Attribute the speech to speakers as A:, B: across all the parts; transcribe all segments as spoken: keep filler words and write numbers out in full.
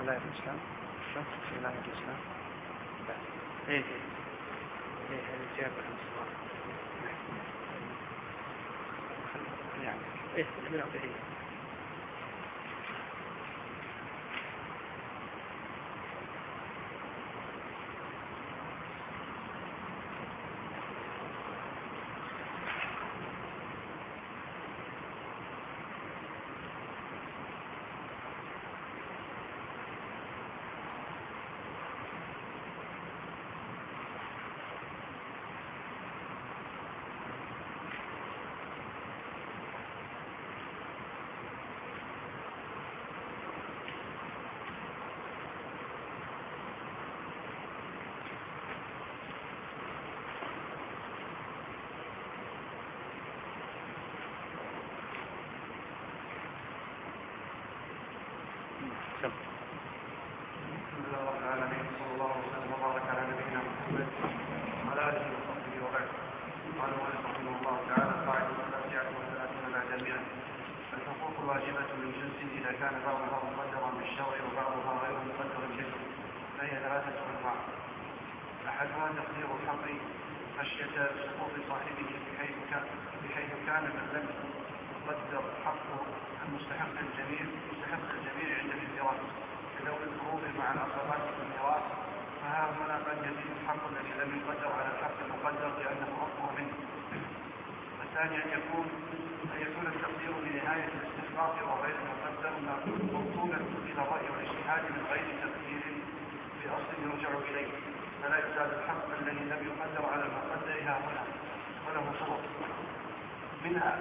A: ولاية الإسلام في ولاية الإسلام إيه إيه إيه هذه جابة يعني إيه من أبهي
B: منها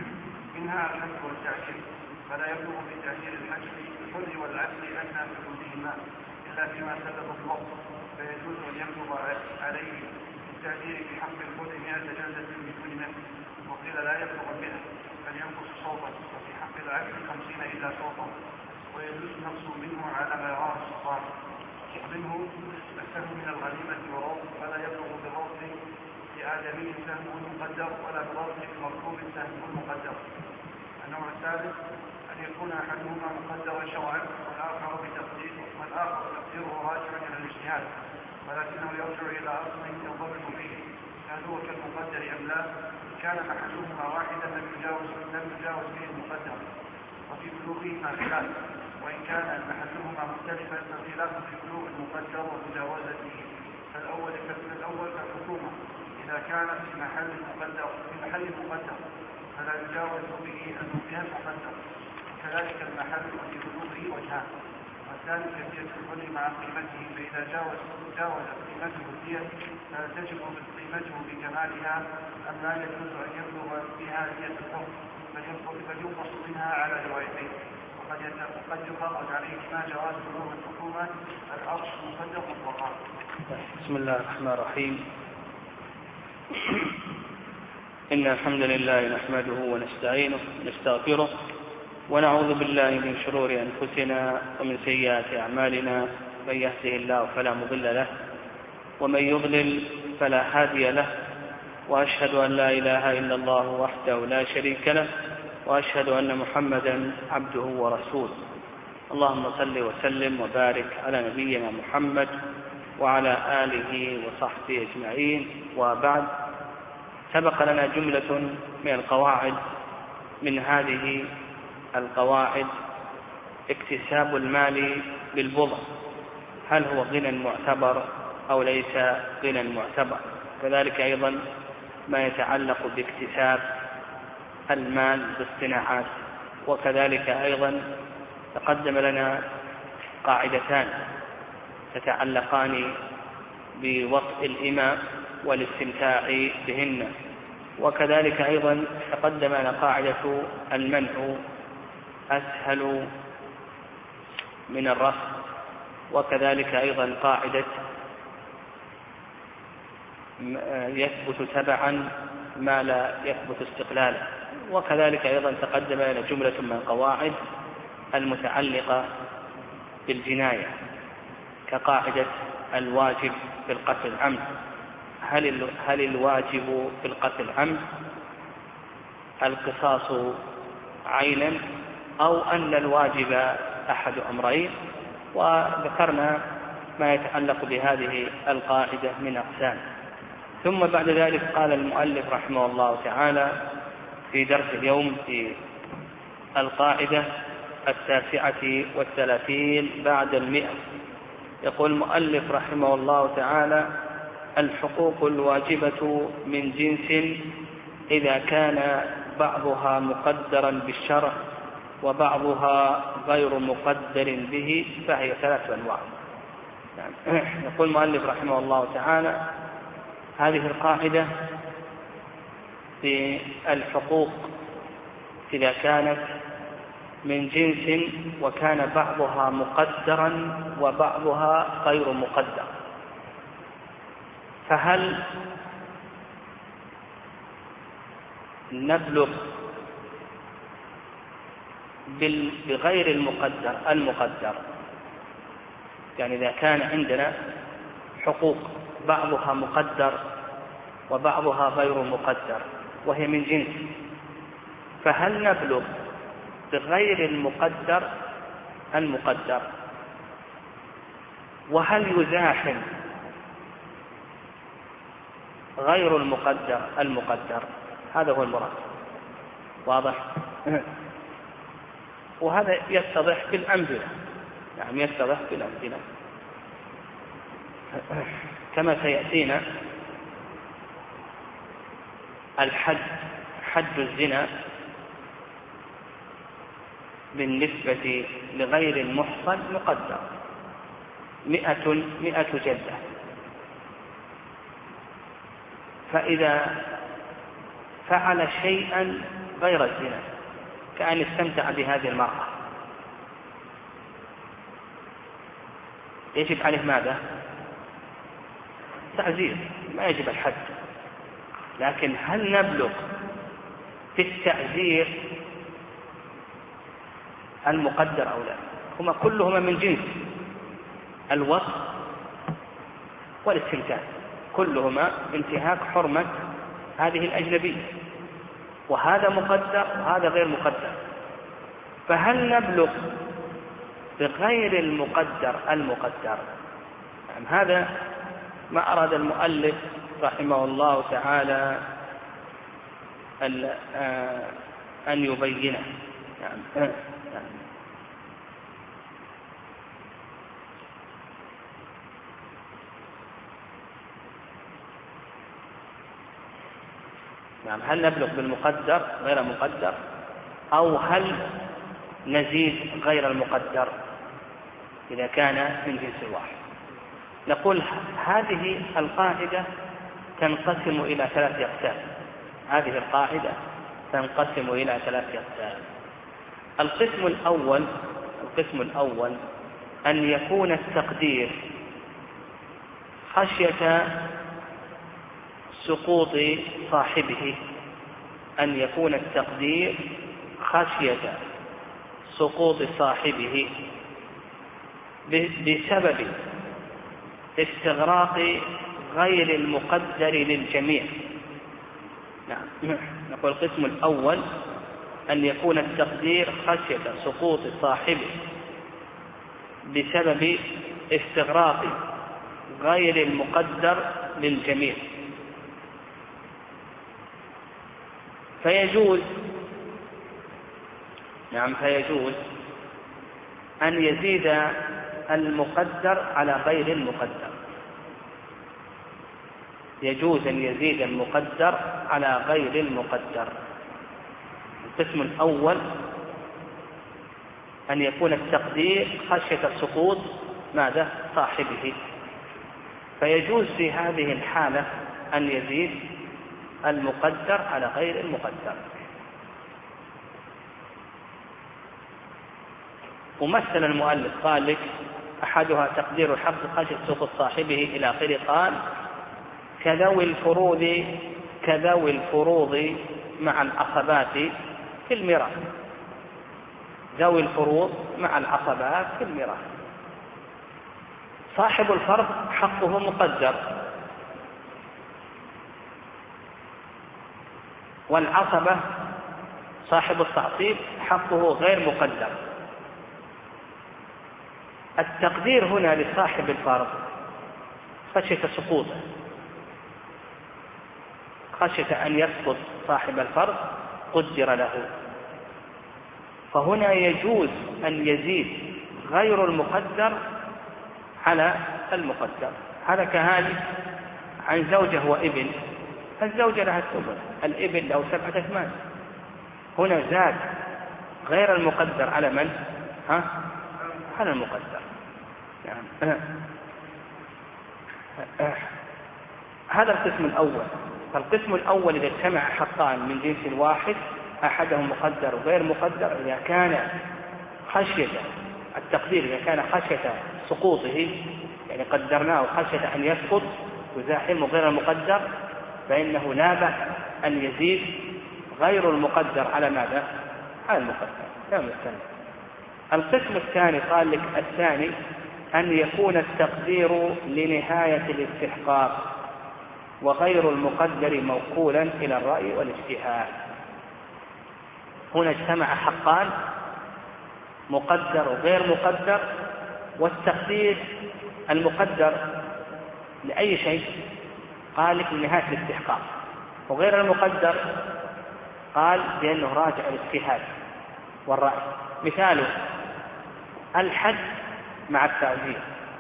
B: منها الحج والتعجيل، فلا يبلغ بتأثير الحج الحر والعبد أدنى حدودهما إلا فيما سبب الوقت، فيجوز أن يبلغ عليه التأثير في حق الحر مئة جلدة بدون نفس، وقيل لا يبلغ مئة بل ينقص صوتا، وفي حق العبد خمسين إلا صوتا، ويجوز نقص منه على ما يراه السلطان، ومنه السهم من الغنيمة والروض، فلا يبلغ بالروض لآدمي سهم مقدر ولا بروض المركوب سهم مقدر. النوع الثالث أن يكون أحدهما مقدرا شرعا والآخر بتقدير والآخر تقديره راجعا إلى الاجتهاد، ولكنه يرجع إلى أصل ينضبط فيه هل هو كالمقدر أم لا. كان أحدهما واحدا لم يجاوز لم يجاوز به المقدر، وفي بلوغهما خلاف، وإن كان أحدهما مختلفا فالخلاف في بلوغ المقدر ومجاوزته، فالأول فالأول كالحكومة إذا كان في محل مقدر في محل مقدر فلا يجاوز به المبيان مقدر، وكذلك المحل في بلوغه وجهان. والثاني كيفية الحل مع قيمته، فإذا جاوز جاوز قيمته الدية فلا تجب قيمته بكمالها أم لا يجوز أن يبلغ بها دية الحر فلينقص منها على روايتين، وقد يفرض عليه ما جواز بلوغ الحكومة الأرش مقدر مطلقا.
C: بسم الله الرحمن الرحيم. إن الحمد لله نحمده ونستعينه ونستغفره ونعوذ بالله من شرور أنفسنا ومن سيئات أعمالنا، من يهده الله فلا مضل له ومن يضلل فلا هادي له، وأشهد أن لا إله إلا الله وحده لا شريك له، وأشهد أن محمدا عبده ورسوله. اللهم صل وسلم وبارك على نبينا محمد وعلى آله وصحبه أجمعين، وبعد. سبق لنا جملة من القواعد، من هذه القواعد اكتساب المال بالبضع، هل هو غنى معتبر أو ليس غنى معتبر، كذلك أيضا ما يتعلق باكتساب المال بالصناعات، وكذلك أيضا تقدم لنا قاعدتان تتعلقان بوطء الإماء والاستمتاع بهن، وكذلك أيضا تقدم لنا قاعدة المنع أسهل من الرفع، وكذلك أيضا قاعدة يثبت تبعا ما لا يثبت استقلالا، وكذلك أيضا تقدم لنا جملة من القواعد المتعلقة بالجناية كقاعدة الواجب في القتل عمد، هل هل الواجب في القتل عمد القصاص عينا، أو أن الواجب أحد أمرين، وذكرنا ما يتعلق بهذه القاعدة من أقسام. ثم بعد ذلك قال المؤلف رحمه الله تعالى في درس اليوم في القاعدة التاسعة والثلاثين بعد المئة، يقول المؤلف رحمه الله تعالى: الحقوق الواجبة من جنس إذا كان بعضها مقدرا بالشرع وبعضها غير مقدر به فهي ثلاث أنواع. يعني يقول المؤلف رحمه الله تعالى: هذه القاعدة في الحقوق إذا كانت من جنس وكان بعضها مقدرا وبعضها غير مقدر، فهل نبلغ بغير المقدر المقدر؟ يعني إذا كان عندنا حقوق بعضها مقدر وبعضها غير مقدر وهي من جنس، فهل نبلغ بغير المقدر المقدر؟ وهل يزاحم غير المقدر المقدر؟ هذا هو المراد. واضح؟ وهذا يتضح بالأمثلة، يعني يتضح بالأمثلة كما سيأتينا. الحد، حد الزنا بالنسبة لغير المحصن مقدر، مئة مئة جلدة. فإذا فعل شيئا غير الزنا كأن استمتع بهذه المرأة يجب عليه ماذا؟ تعزير، ما يجب الحد. لكن هل نبلغ في التعزير المقدر أو لا؟ هما كلهما من جنس الوصف والاستمتاع، كلهما انتهاك حرمة هذه الأجنبية، وهذا مقدر وهذا غير مقدر. فهل نبلغ بغير المقدر المقدر؟ يعني هذا ما أراد المؤلف رحمه الله تعالى أن يبينه. يعني نعم، هل نبلغ بالمقدر غير مقدر، أو هل نزيد غير المقدر إذا كان من جنس واحد؟ نقول هذه القاعدة تنقسم إلى ثلاث أقسام. هذه القاعدة تنقسم إلى ثلاث أقسام. القسم الأول القسم الأول أن يكون التقدير خشية سقوط صاحبه، أن يكون التقدير خشية سقوط صاحبه بسبب استغراق غير المقدر للجميع. نعم، نقول القسم الأول أن يكون التقدير خشية سقوط صاحبه بسبب استغراق غير المقدر للجميع، فيجوز نعم فيجوز أن يزيد المقدر على غير المقدر، يجوز أن يزيد المقدر على غير المقدر. القسم الأول أن يكون التقدير خشية سقوط ماذا؟ صاحبه، فيجوز في هذه الحالة أن يزيد المقدر على غير المقدر. ومثل المؤلف قال لك أحدها تقدير الحق خشية سقوط صاحبه إلى آخره، قال كذوي الفروض كذوي الفروض مع العصبات في الميراث. ذوي الفروض مع العصبات في الميراث، صاحب الفرض حقه مقدر، والعصبة صاحب التعصيب حقه غير مقدر. التقدير هنا لصاحب الفرض خشية سقوطه، خشية أن يسقط صاحب الفرض قدر له، فهنا يجوز أن يزيد غير المقدر على المقدر. هذا كهالك عن زوجة وابن، الزوجة لها الثمن، الابن له سبعة أثمان، هنا زاد غير المقدر على من؟ ها؟ على المقدر. يعني هذا القسم الأول. فالقسم الأول إذا اجتمع حقان من جنس واحد أحدهم مقدر وغير مقدر، إذا كان خشية التقدير إذا كان خشية سقوطه، يعني قدرناه خشية أن يسقط يزاحمه غير المقدر، فإنه لا بأس أن يزيد غير المقدر على ماذا؟ على المقدر. كما الثاني. القسم الثاني قال لك الثاني أن يكون التقدير لنهاية الاستحقاق وغير المقدر موكولا إلى الرأي والاجتهاد. هنا اجتمع حقان مقدر وغير مقدر، والتقدير المقدر لأي شيء قال لك لنهاية الاستحقاق، وغير المقدر قال بأنه راجع الاجتهاد والرأي. مثاله الحد مع التعزير.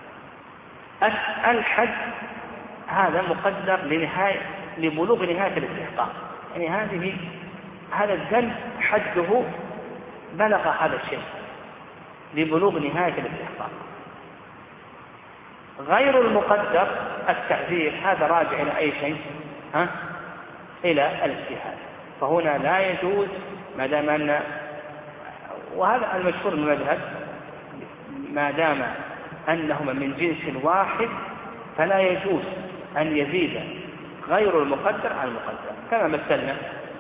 C: الحد هذا مقدر لنهاية لبلوغ نهاية الاستحقاق، يعني هذه هذا الذنب حده بلغ هذا الشيء لبلوغ نهاية الاستحقاق. غير المقدر التعزير هذا راجع إلى أي شيء؟ ها؟ إلى الاجتهاد. فهنا لا يجوز ما دام أن، وهذا المشهور من المذهب، ما دام أنهما من جنس واحد فلا يجوز أن يزيد غير المقدر عن المقدر. كما مثلنا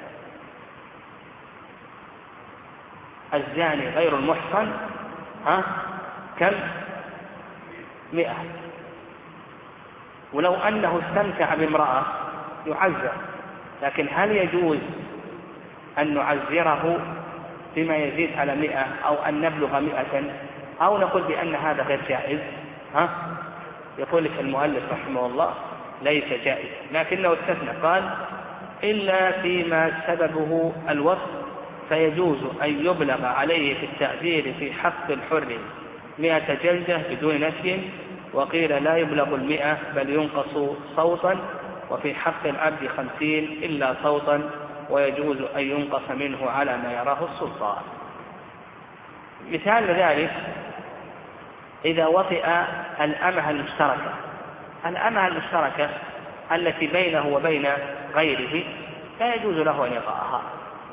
C: الزاني غير المحصن ها كم؟ مئة. ولو أنه استمتع بامرأة يعزر، لكن هل يجوز أن نعزره بما يزيد على مئة أو أن نبلغ مئة أو نقول بأن هذا غير جائز؟ ها؟ يقول لك المؤلف رحمه الله ليس جائز، لكنه استثنى قال إلا فيما سببه الوصف فيجوز أن يبلغ عليه في التعزير في حق الحر مئة جلدة بدون نسي، وقيل لا يبلغ المئة بل ينقص صوتا، وفي حق العبد خمسين إلا صوتا، ويجوز أن ينقص منه على ما يراه السلطان. مثال ذلك إذا وطئ الأمة المشتركة، الأمة المشتركة التي بينه وبين غيره لا يجوز له أن يطأها،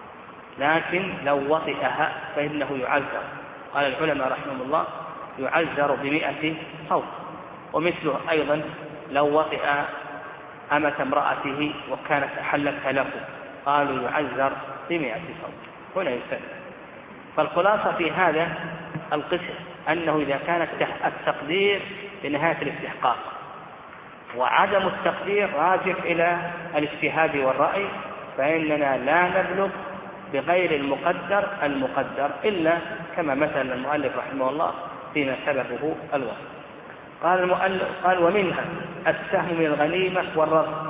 C: لكن لو وطئها فإنه يعذر. قال العلماء رحمه الله يعذر بمئة صوت. ومثله أيضا لو وطئ أمة امرأته وكانت أحلتها له قالوا يعذر بمئة صوت. هنا يستثنى. فالخلاصة في هذا القسم أنه إذا كان التقدير لنهاية الاستحقاق وعدم التقدير راجع إلى الاجتهاد والرأي، فإننا لا نبلغ بغير المقدر المقدر إلا كما مثل المؤلف رحمه الله فيما سببه الوصف. قال المؤلف قال ومنها السهم من الغنيمة والرد.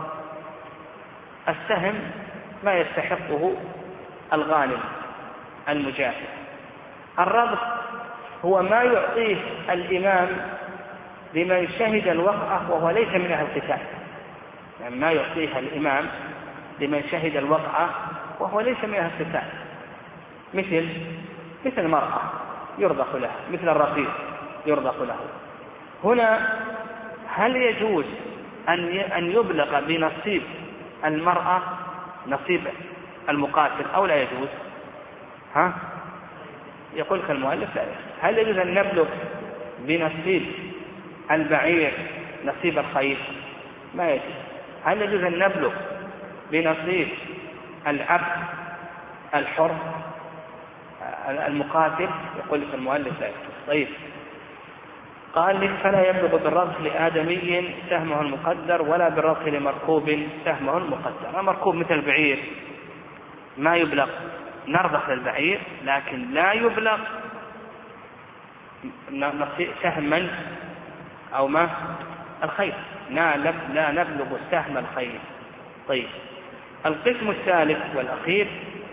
C: السهم ما يستحقه الغانم المجاهد. الرد هو ما يعطيه الإمام لمن شهد الوقعة وهو ليس من أهل القتال، يعني ما يعطيها الإمام لمن شهد الوقعة وهو ليس من أهل القتال، مثل مثل المرأة يرضخ لها، مثل الرقيق يرضخ له. هنا هل يجوز أن أن يبلغ بنصيب المرأة نصيب المقاتل أو لا يجوز؟ ها؟ يقول لك المؤلف لا يجوز. هل يجوز أن نبلغ بنصيب البعير نصيب الخيل؟ ما يجوز. هل يجوز أن نبلغ بنصيب العبد الحر المقاتل؟ يقول لك المؤلف لا يجوز. طيب قال لك فلا يبلغ بالرضخ لآدمي سهمه المقدر ولا بالرضخ لمركوب سهمه المقدر. المركوب مثل البعير ما يبلغ، نرضخ للبعير لكن لا يبلغ سهما أو ما الخير، لا لا نبلغ سهم الخير. طيب القسم الثالث والأخير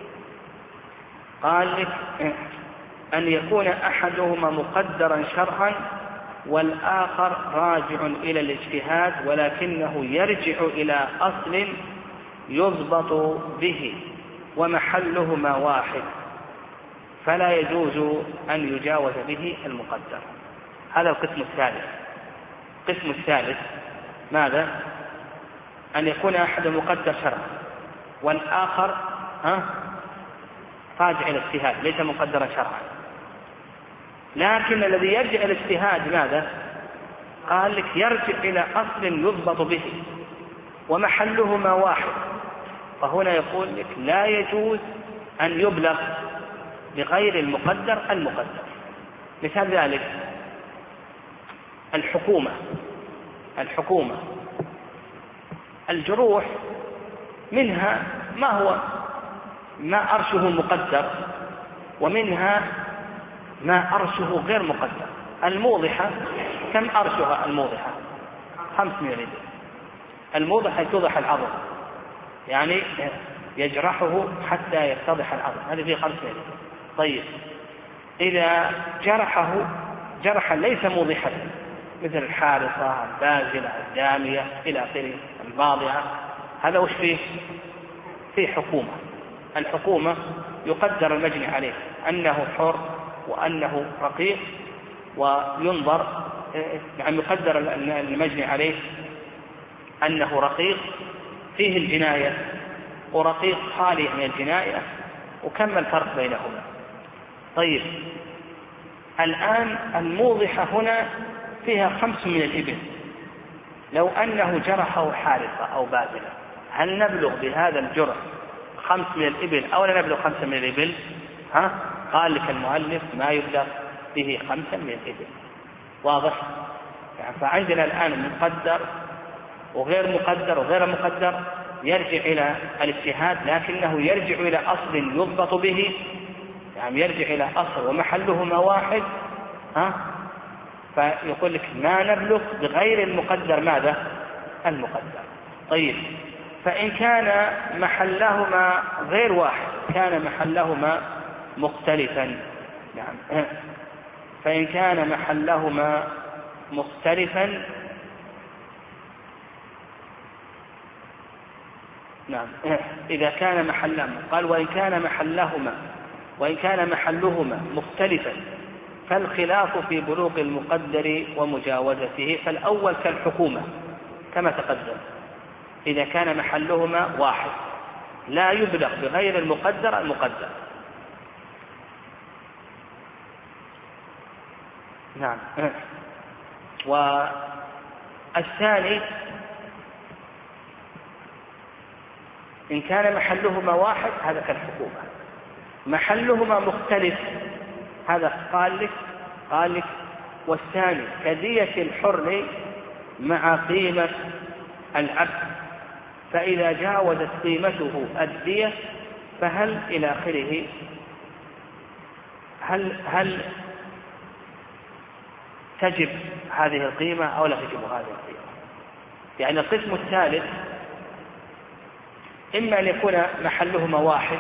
C: قال لك أن يكون أحدهما مقدرا شرعا والآخر راجع إلى الاجتهاد ولكنه يرجع إلى أصل يضبط به ومحلهما واحد فلا يجوز أن يجاوز به المقدر. هذا القسم الثالث. القسم الثالث ماذا؟ أن يكون أحد مقدر شرعا والآخر ها راجع إلى الاجتهاد ليس مقدرا شرعا، لكن الذي يرجع إلى الاجتهاد ماذا؟ قال لك يرجع إلى أصل يضبط به ومحلهما واحد، فهنا يقول لك لا يجوز أن يبلغ بغير المقدر المقدر. مثال ذلك الحكومة الحكومة الجروح منها ما هو ما أرشه مقدر ومنها ما أرشه غير مقدر. الموضحة كم أرشها الموضحة؟ خمسمائة ريال. الموضحة توضح العظم يعني يجرحه حتى يتضح العظم، هذه فيه خمسمائة ريال. طيب إذا جرحه جرحا ليس موضحا مثل الحارصة البازلة الدامية إلى آخره الباضعة، هذا وش فيه؟ فيه حكومة. الحكومة يقدر المجني عليه أنه حر وأنه رقيق وينظر يعني يقدر المجني عليه أنه رقيق فيه الجناية ورقيق خالي من الجناية وكم الفرق بينهما. طيب الآن الموضحة هنا فيها خمس من الإبل، لو أنه جرحه حارصة أو بازلة هل نبلغ بهذا الجرح خمس من الإبل أو لا نبلغ خمسة من الإبل؟ ها؟ قال لك المؤلف ما يبلغ به خمسة من الإبل. واضح؟ يعني فعندنا الآن مقدر وغير مقدر وغير مقدر يرجع إلى الاجتهاد لكنه يرجع إلى أصل يضبط به، يعني يرجع إلى أصل ومحلهما واحد. ها؟ فيقول لك ما نبلغ بغير المقدر ماذا؟ المقدر. طيب فإن كان محلهما غير واحد كان محلهما مختلفا. نعم. فإن كان محلهما مختلفا نعم إذا كان محلهما قال وإن كان محلهما وإن كان محلهما مختلفا فالخلاف في بلوغ المقدر ومجاوزته، فالأول كالحكومة كما تقدم إذا كان محلهما واحد لا يبلغ بغير المقدر المقدر. نعم. والثاني إن كان محلهما واحد هذا كالحكومة، محلهما مختلف هذا قال لك قال لك والثاني كدية الحر مع قيمة العبد فإذا جاوزت قيمته الدية فهل إلى آخره هل هل تجب هذه القيمة أو لا تجب هذه القيمة؟ يعني القسم الثالث إما أن يكون محلهما واحد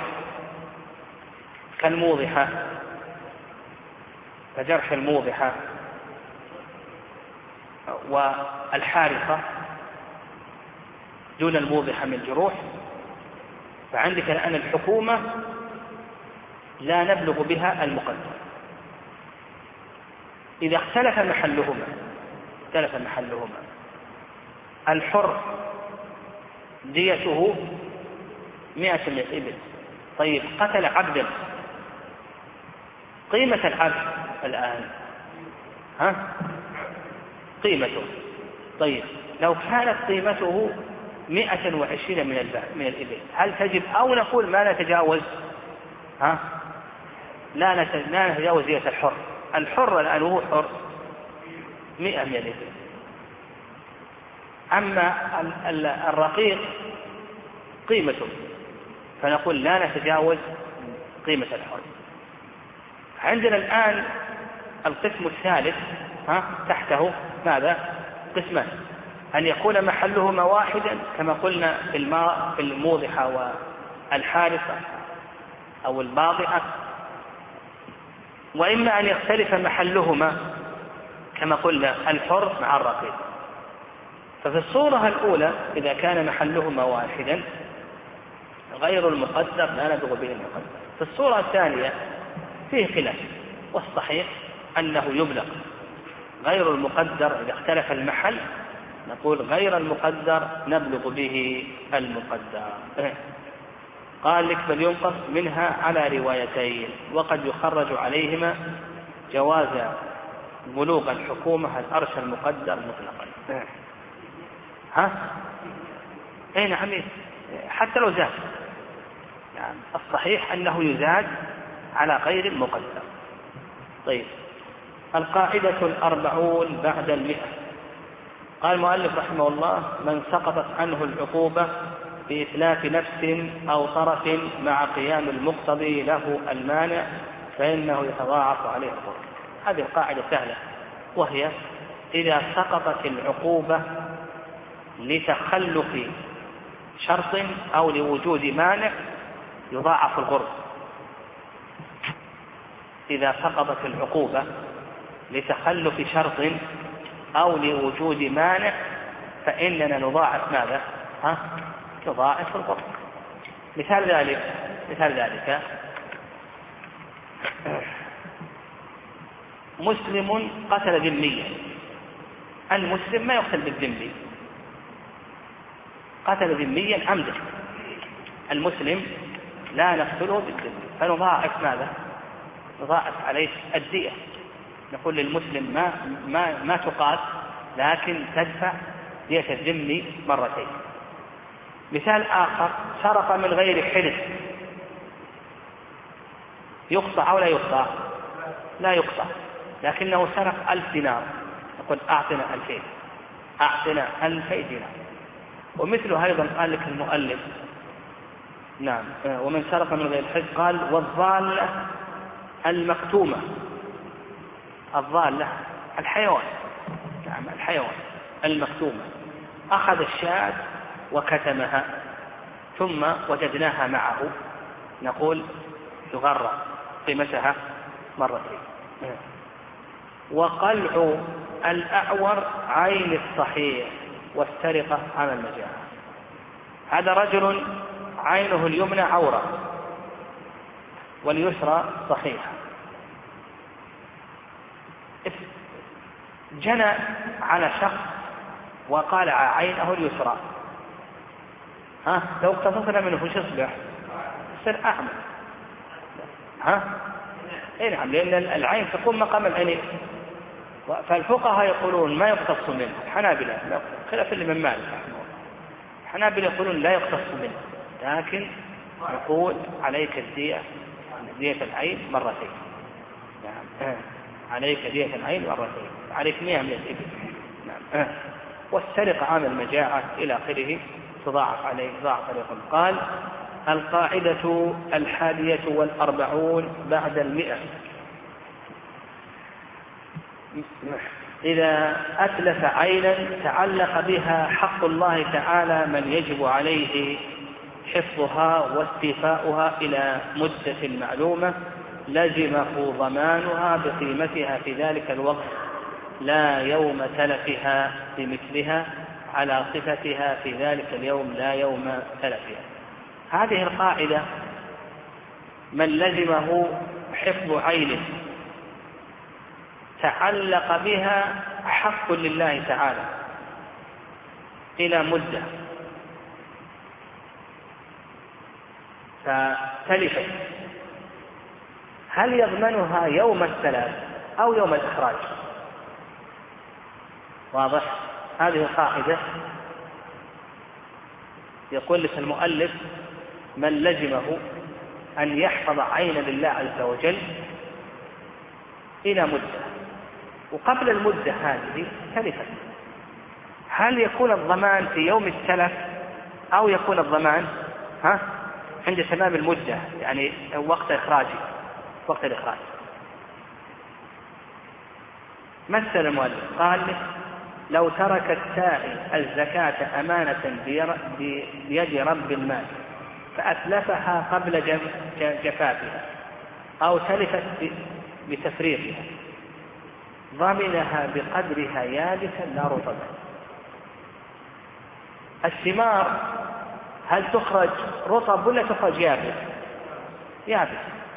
C: كالموضحة كجرح الموضحة والحارقة دون الموضحة من الجروح، فعندك الآن الحكومة لا نبلغ بها المقدر. إذا اختلف محلهما اختلف محلهما الحر ديته مئة من الإبل. طيب قتل عبدا قيمة العبد الآن ها قيمته. طيب لو كانت قيمته مئة وعشرين من من الإبل هل تجب أو نقول ما نتجاوز ها لا نتجاوز دية الحر؟ الحر الآن هو حر مئة من الإبل، أما الرقيق قيمته فنقول لا نتجاوز قيمة الحر. عندنا الآن القسم الثالث ها تحته ماذا؟ قسمان: أن يكون محلهما واحدا كما قلنا في الماء في الموضحة والحارسة أو الباضعة، وإما أن يختلف محلهما كما قلنا الحر مع الرقيق. ففي الصورة الأولى إذا كان محلهما واحدا غير المقدر لا نبغ به المقدر. في الصورة الثانية فيه خلاف، والصحيح أنه يبلغ غير المقدر إذا اختلف المحل، نقول غير المقدر نبلغ به المقدر. قال لك بل ينقص منها على روايتين، وقد يخرج عليهما جواز بلوغ الحكومة الأرش المقدر مطلقا. ها؟ أي نعم، حتى لو زاد، يعني الصحيح أنه يزاد على غير المقدر. طيب، القاعدة الأربعون بعد المئة. قال المؤلف رحمه الله: من سقطت عنه العقوبة بإتلاف نفس أو طرف مع قيام المقتضي له المانع فإنه يتضاعف عليه الضرر. هذه القاعدة سهلة، وهي إذا سقطت العقوبة لتخلف شرط أو لوجود مانع يضاعف الغرم. إذا سقطت العقوبة لتخلف شرط أو لوجود مانع فإننا نضاعف ماذا؟ ها؟ نضاعف الغرم. مثال ذلك مثال ذلك مسلم قتل ذميا. المسلم ما يقتل بالذمي، قتل ذميا عمدا. المسلم لا نقتله بالذمي، فنضاعف ماذا؟ نضاعف عليه الدية. نقول للمسلم ما ما ما تقاتل، لكن تدفع دية الذمي مرتين. مثال آخر: سرق من غير حلف، يقطع أو لا يقطع؟ لا يقطع، لكنه سرق ألف دينار، نقول أعطنا ألفين، أعطنا ألفي دينار. ومثله أيضا قال لك المؤلف نعم ومن سرق من غير حلف، قال: والضالة المكتومة. الضالة الحيوان، نعم الحيوان المكتومة، أخذ الشاة وكتمها ثم وجدناها معه، نقول يغرى قيمتها مرتين. وقلع الأعور عين الصحيح والسرقة على المجاعة. هذا رجل عينه اليمنى عورة واليسرى صحيحة، جنى على شخص وقالع عينه اليسرى، ها لو اقتصصنا منه وش يصبح؟ يصير أعمى. ها اي نعم، لأن العين تقوم مقام العينين. فالفقهاء يقولون ما يقتص منه، الحنابلة خلاف الإمام مالك رحمه الله، الحنابلة يقولون لا يقتص منه، لكن نقول عليك الدية دية العين مرتين. نعم عليك دية العين مرتين، عليك مئة من الإبل. نعم. والسرقة عن المجاعة إلى آخره تضاعف عليه ضاعف عليكم. قال: القاعدة الحادية والأربعون بعد المئة. إذا أتلف عينا تعلق بها حق الله تعالى من يجب عليه حفظها واستيفاؤها إلى مدة معلومة لزمه ضمانها بقيمتها في ذلك الوقت، لا يوم تلفها بمثلها على صفتها في ذلك اليوم لا يوم تلفها. هذه القاعدة: من لزمه حفظ عين تعلق بها حق لله تعالى إلى مدة فتلفت، هل يضمنها يوم التلف أو يوم الإخراج؟ واضح؟ هذه القاعدة يقول لك المؤلف: من لزمه أن يحفظ عين لله عز وجل إلى مدة، وقبل المدة هذه تلفت، هل يكون الضمان في يوم التلف أو يكون الضمان ها عند تمام المدة، يعني وقت إخراجه وقت الإخراج؟ مثل المؤلف قال لك لو ترك السائل الزكاة أمانة بيد رب المال فأتلفها قبل جفافها أو تلفت بتفريغها ضمنها بقدرها يابسا لا رطبا. الثمار هل تخرج رطب ولا تخرج يابس؟ يابس.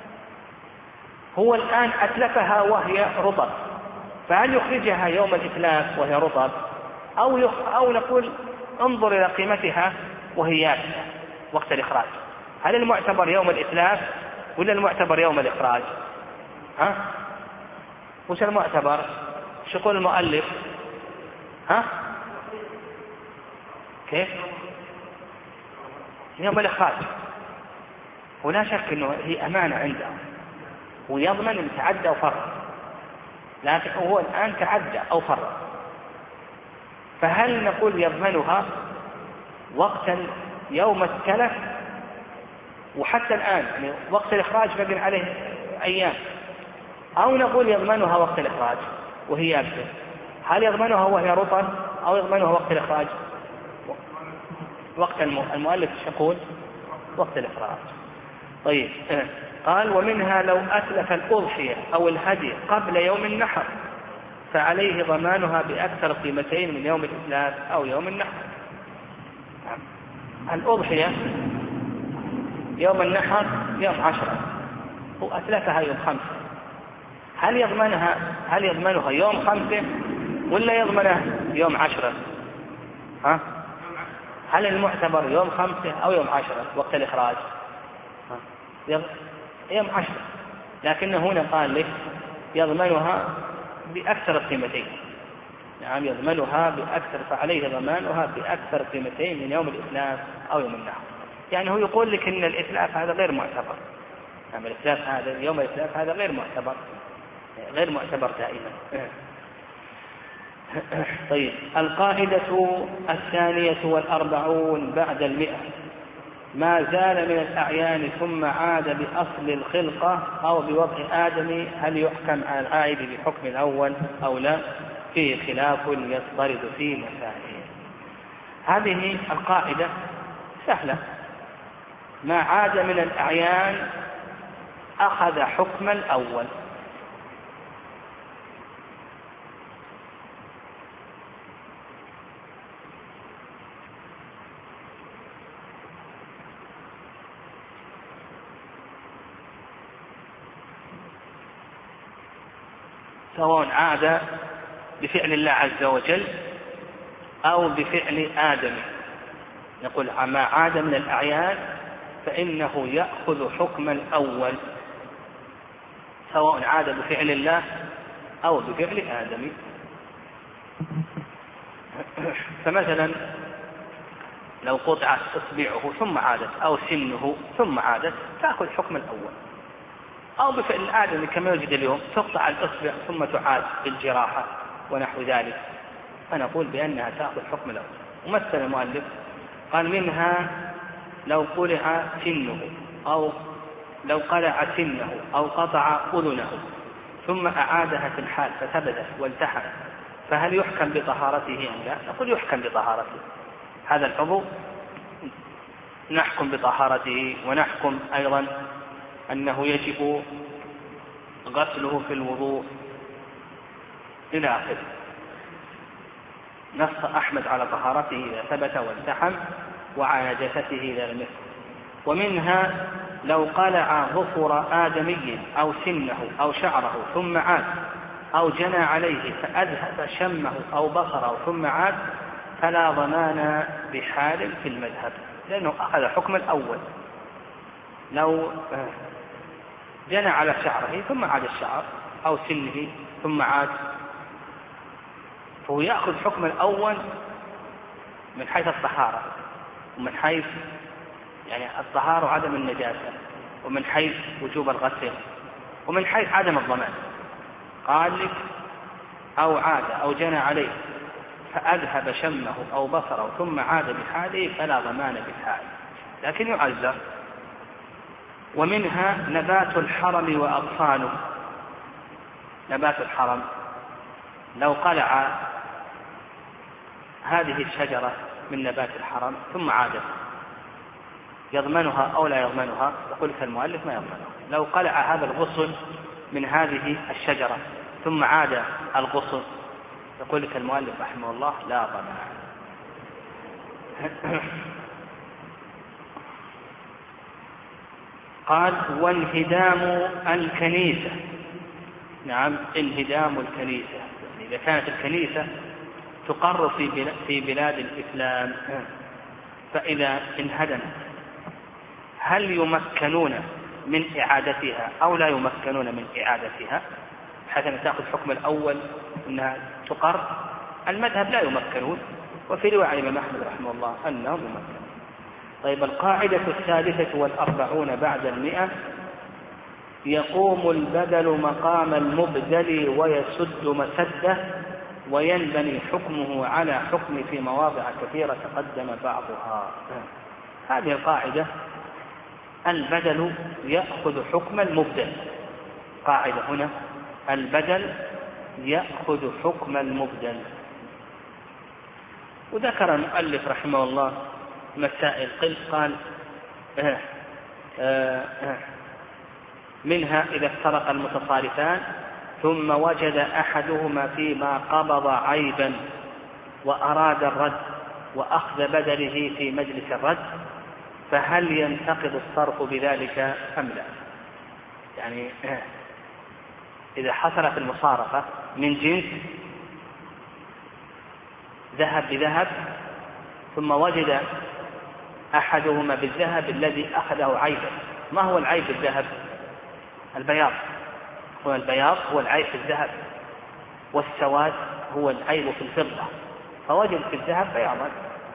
C: هو الآن أتلفها وهي رطب، فهل يخرجها يوم الإتلاف وهي رطب أو, يخ... أو نقول انظر إلى قيمتها وهي يابسة وقت الإخراج؟ هل المعتبر يوم الإتلاف ولا المعتبر يوم الإخراج؟ ها؟ وش المعتبر؟ شو يقول المؤلف؟ ها؟ كيف؟ يوم الإخراج. ولا شك أنه هي أمانة عنده ويضمن أن تعدى وفرط، لكن هو الآن تعدى أو فرط، فهل نقول يضمنها وقت يوم التلف وحتى الآن يعني وقت الإخراج بقي عليه أيام، أو نقول يضمنها وقت الإخراج وهي يابسة؟ هل يضمنها وهي رطب أو يضمنها وقت الإخراج؟ وقت المؤلف يقول وقت الإخراج. طيب قال ومنها لو أتلف الأضحية أو الهدي قبل يوم النحر فعليه ضمانها بأكثر قيمتين من يوم الإتلاف أو يوم النحر. الأضحية يوم النحر يوم عشرة وأتلفها يوم خمسة، هل يضمنها هل يضمنها يوم خمسة ولا يضمنها يوم عشرة؟ ها؟ هل المعتبر يوم خمسة أو يوم عشرة وقت الإخراج؟ يوم عشرة، لكنه هنا قال لك يضمنها بأكثر القيمتين. نعم يضمنها بأكثر، فعليه ضمانها بأكثر قيمتين من يوم الإتلاف أو يوم النحر. يعني هو يقول لك إن الإتلاف هذا غير معتبر، نعم الإتلاف هذا يوم الإتلاف هذا غير معتبر غير معتبر دائما. طيب القاعدة الثانية والأربعون بعد المئة: ما زال من الأعيان ثم عاد بأصل الخلقة أو بوضع آدم هل يحكم على العائد بحكم الأول أو لا؟ فيه خلاف يضطرد في مسائل. هذه القاعدة سهلة. ما عاد من الأعيان أخذ حكم الأول. سواء عاد بفعل الله عز وجل أو بفعل آدم. نقول ما عاد من الأعيان فإنه يأخذ حكم الأول سواء عاد بفعل الله أو بفعل آدم. فمثلا لو قطعت إصبعه ثم عادت أو سنه ثم عادت تأخذ حكم الأول، أو بفعل الآدم كما يوجد اليوم تقطع الإصبع ثم تعاد بالجراحة ونحو ذلك، فنقول بأنها تأخذ حكم الأول. ومثل المؤلف قال منها لو قلع سنه أو لو قلع سنه أو قطع أذنه ثم أعادها في الحال فثبتت والتحم فهل يحكم بطهارته أم لا؟ نقول يحكم بطهارته. هذا العضو نحكم بطهارته، ونحكم أيضا أنه يجب غسله في الوضوء إلى آخره. نص أحمد على طهارته إذا ثبت والتحم وعلى نجاسته إذا لم يثبت. ومنها لو قلع ظفر آدمي أو سنه أو شعره ثم عاد أو جنى عليه فأذهب شمه أو بصره ثم عاد فلا ضمان بحال في المذهب، لأنه أخذ حكم الأول. لو جنى على شعره ثم عاد الشعر أو سنه ثم عاد فهو يأخذ حكم الأول من حيث الطهارة ومن حيث يعني الطهارة وعدم النجاسة ومن حيث وجوب الغسل ومن حيث عدم الضمان. قال لك أو عاد أو جنى عليه فأذهب شمه أو بصره ثم عاد بحاله فلا ضمان بحال، لكن يعذر. ومنها نبات الحرم وأغصانه. نبات الحرم لو قلع هذه الشجرة من نبات الحرم ثم عادت يضمنها أو لا يضمنها؟ يقول لك المؤلف ما يضمنها. لو قلع هذا الغصن من هذه الشجرة ثم عاد الغصن، يقول لك المؤلف رحمه الله لا ضمان. قال وانهدام الكنيسة. نعم، انهدام الكنيسة، إذا كانت الكنيسة تقر في بلاد الإسلام فإذا انهدمت هل يمكنون من إعادتها أو لا يمكنون من إعادتها حتى تأخذ حكم الأول أنها تقر؟ المذهب لا يمكنون، وفي رواية عن الإمام أحمد رحمه الله أنهم يمكنون. طيب، القاعدة الثالثة والأربعون بعد المئة: يقوم البدل مقام المبدل ويسد مسده وينبني حكمه على حكم في مواضع كثيرة تقدم بعضها. هذه القاعدة البدل يأخذ حكم المبدل. قاعدة هنا البدل يأخذ حكم المبدل. وذكر المؤلف رحمه الله مسائل قل قال آه آه آه منها إذا افترق المتصارفان ثم وجد أحدهما فيما قبض عيبا وأراد الرد وأخذ بدله في مجلس الرد فهل ينتقض الصرف بذلك أم لا؟ يعني إذا حصلت المصارفة من جنس ذهب بذهب ثم وجد أحدهما بالذهب الذي أخذه عيبا. ما هو العيب بالذهب؟ البياض. هو البياض هو العيب في الذهب، والسواد هو العيب في الفضة، فوجد في الذهب بياضا،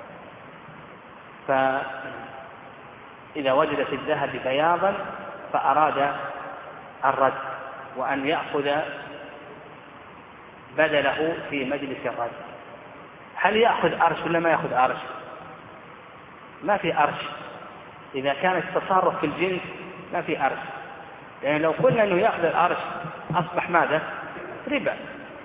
C: فإذا وجد في الذهب بياضا فأراد الرد وأن يأخذ بدله في مجلس الرد، هل يأخذ أرش ولا ما يأخذ أرش؟ ما في أرش. إذا كان التصرف في الجنس ما في أرش، يعني لو قلنا أنه يأخذ الأرش أصبح ماذا؟ ربا.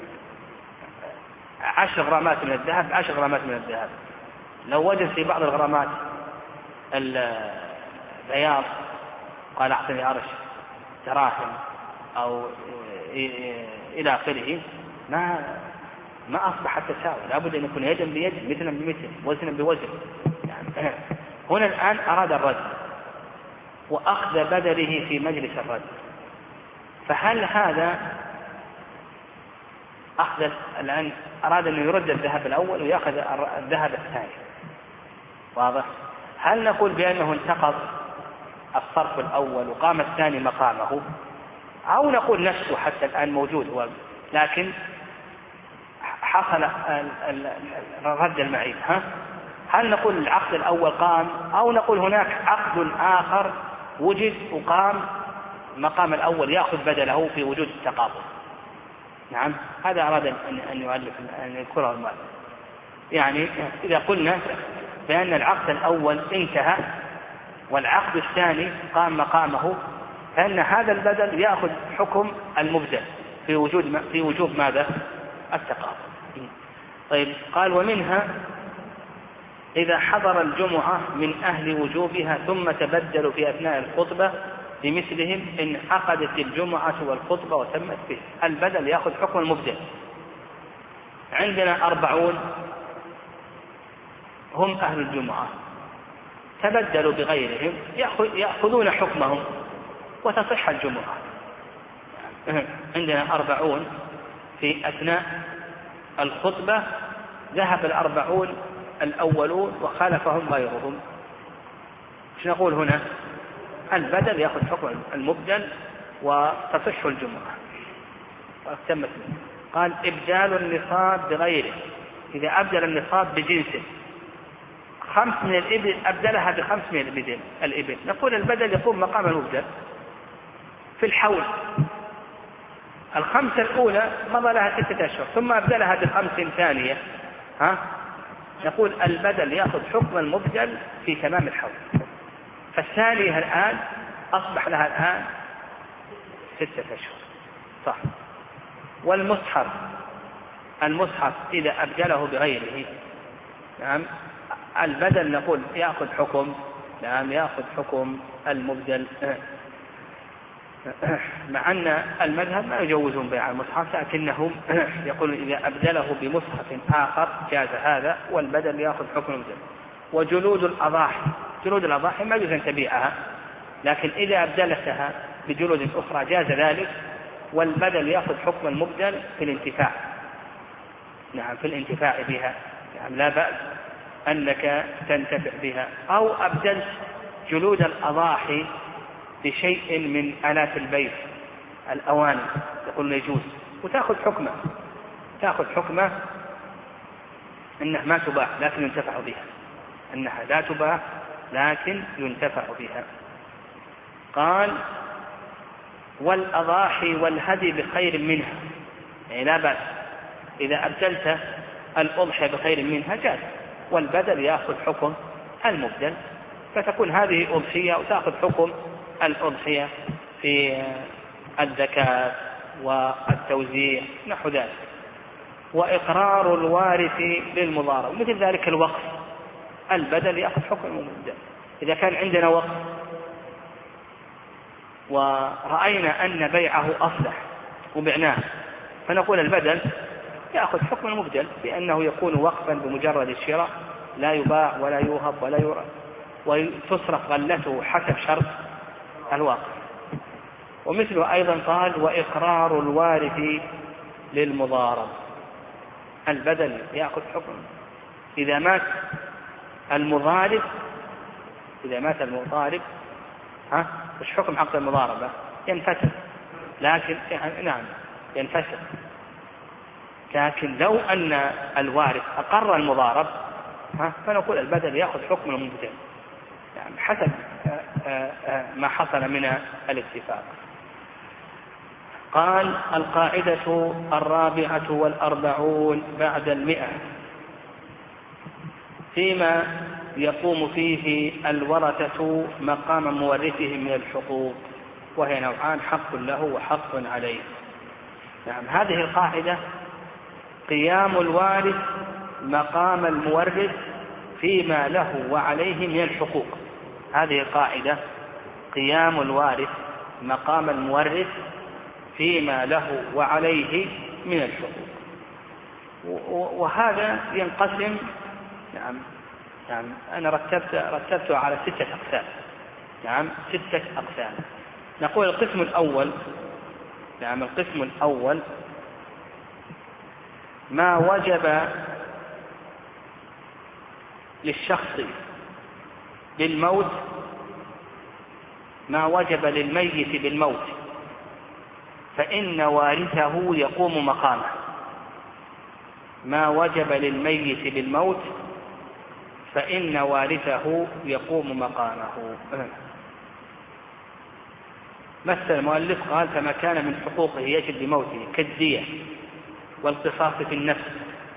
C: عشر غرامات من الذهب عشر غرامات من الذهب. لو وجد في بعض الغرامات البياض قال أعطني أرش دراهم أو إلى آخره، ما ما أصبح التساوي، لابد أن يكون يدا بيد مثلا بمثل وزنا بوزن. يعني هنا الآن أراد الرد وأخذ بدله في مجلس الرد، فهل هذا أخذ الآن أراد أن يرد الذهب الأول ويأخذ الذهب الثاني، واضح؟ هل نقول بأنه انتقض الصرف الأول وقام الثاني مقامه، أو نقول نفسه حتى الآن موجود هو لكن حصل رد المعيب؟ ها؟ هل نقول العقد الأول قام، أو نقول هناك عقد آخر وجد وقام مقام الأول يأخذ بدله في وجود التقابل؟ نعم، هذا أراد أن يؤلف أن يذكره المؤلف. يعني إذا قلنا بأن العقد الأول انتهى والعقد الثاني قام مقامه، فإن هذا البدل يأخذ حكم المبدل في وجود في وجوب ماذا؟ التقابل. طيب، قال ومنها إذا حضر الجمعة من أهل وجوبها ثم تبدلوا في أثناء الخطبة بمثلهم إن عقدت الجمعة والخطبة وتمت به، البدل يأخذ حكم المبدل. عندنا أربعون هم أهل الجمعة تبدلوا بغيرهم يأخذون حكمهم وتصح الجمعة. عندنا أربعون في أثناء الخطبة ذهب الأربعون الأولون وخالفهم غيرهم، ايش نقول هنا؟ البدل يأخذ حكم المبدل وتصح الجمعة وتمت. قال إبدال النصاب بغيره، إذا أبدل النصاب بجنسه، خمس من الإبل أبدلها بخمس من الإبل، نقول البدل يقوم مقام المبدل في الحول. الخمسة الأولى مضى لها ستة أشهر ثم أبدلها بخمس ثانية، ها؟ نقول البدل يأخذ حكم المبدل في تمام الحول، فالثانية الآن أصبح لها الآن ستة أشهر، صح؟ والمصحف المصحف إذا أبدله بغيره، نعم، البدل نقول يأخذ حكم، نعم، يأخذ حكم المبدل، مع أن المذهب ما يجوزون بيع المصحف، لكنهم يقول إذا أبدله بمصحف آخر جاز هذا، والبدل يأخذ حكم المبدل. وجلود الأضاحي، جلود الأضاحي ما يجوز أن تبيعها، لكن إذا أبدلتها بجلود أخرى جاز ذلك، والبدل يأخذ حكم المبدل في الانتفاع، نعم، في الانتفاع بها، نعم، لا بأس أنك تنتفع بها. أو أبدلت جلود الأضاحي بشيء من آلات البيت، الأواني، يقول يجوز، وتأخذ حكمه، تأخذ حكمه أنها ما تباع لكن ينتفع بها، أنها لا تباع لكن ينتفع بها. قال والأضاحي والهدي بخير منها، يعني لا بأس إذا أبدلت الأضحية بخير منها جاز، والبدل يأخذ حكم المبدل، فتكون هذه أضحية وتأخذ حكم الأضحية في الزكاة والتوزيع نحو ذلك. وإقرار الوارث للمضارب، مثل ذلك الوقف، البدل يأخذ حكم المبدل. إذا كان عندنا وقف ورأينا أن بيعه أصلح وبعناه، فنقول البدل يأخذ حكم المبدل، بأنه يكون وقفا بمجرد الشراء، لا يباع ولا يوهب ولا يرى، وتصرف غلته حسب شرط الواقف. ومثله أيضا قال وإقرار الوارث للمضارب، البدل يأخذ حكم. إذا مات المضارب، إذا مات المضارب ها وش حكم عقد المضاربة؟ ينفسخ، لكن نعم ينفسخ، لكن لو أن الوارث أقر المضارب ها فنقول البدل يأخذ حكم المبدل، يعني حسب ما حصل من الاتفاق. قال القاعدة الرابعة والأربعون بعد المئة فيما يقوم فيه الورثة مقام مورثه من الحقوق، وهي نوعان: حق له وحق عليه. نعم، هذه القاعدة قيام الوارث مقام المورث فيما له وعليه من الحقوق. هذه القاعدة قيام الوارث مقام المورث فيما له وعليه من الحقوق. وهذا ينقسم، نعم نعم أنا رتبت رتبته على ستة أقسام، نعم ستة أقسام. نقول القسم الأول، نعم القسم الأول ما وجب للشخص بالموت، ما وجب للميت بالموت فإن وارثه يقوم مقامه. ما وجب للميت بالموت فإن وارثه يقوم مقامه. مثل المؤلف قال فما كان من حقوقه يجب بموته كالدية والقصاص في النفس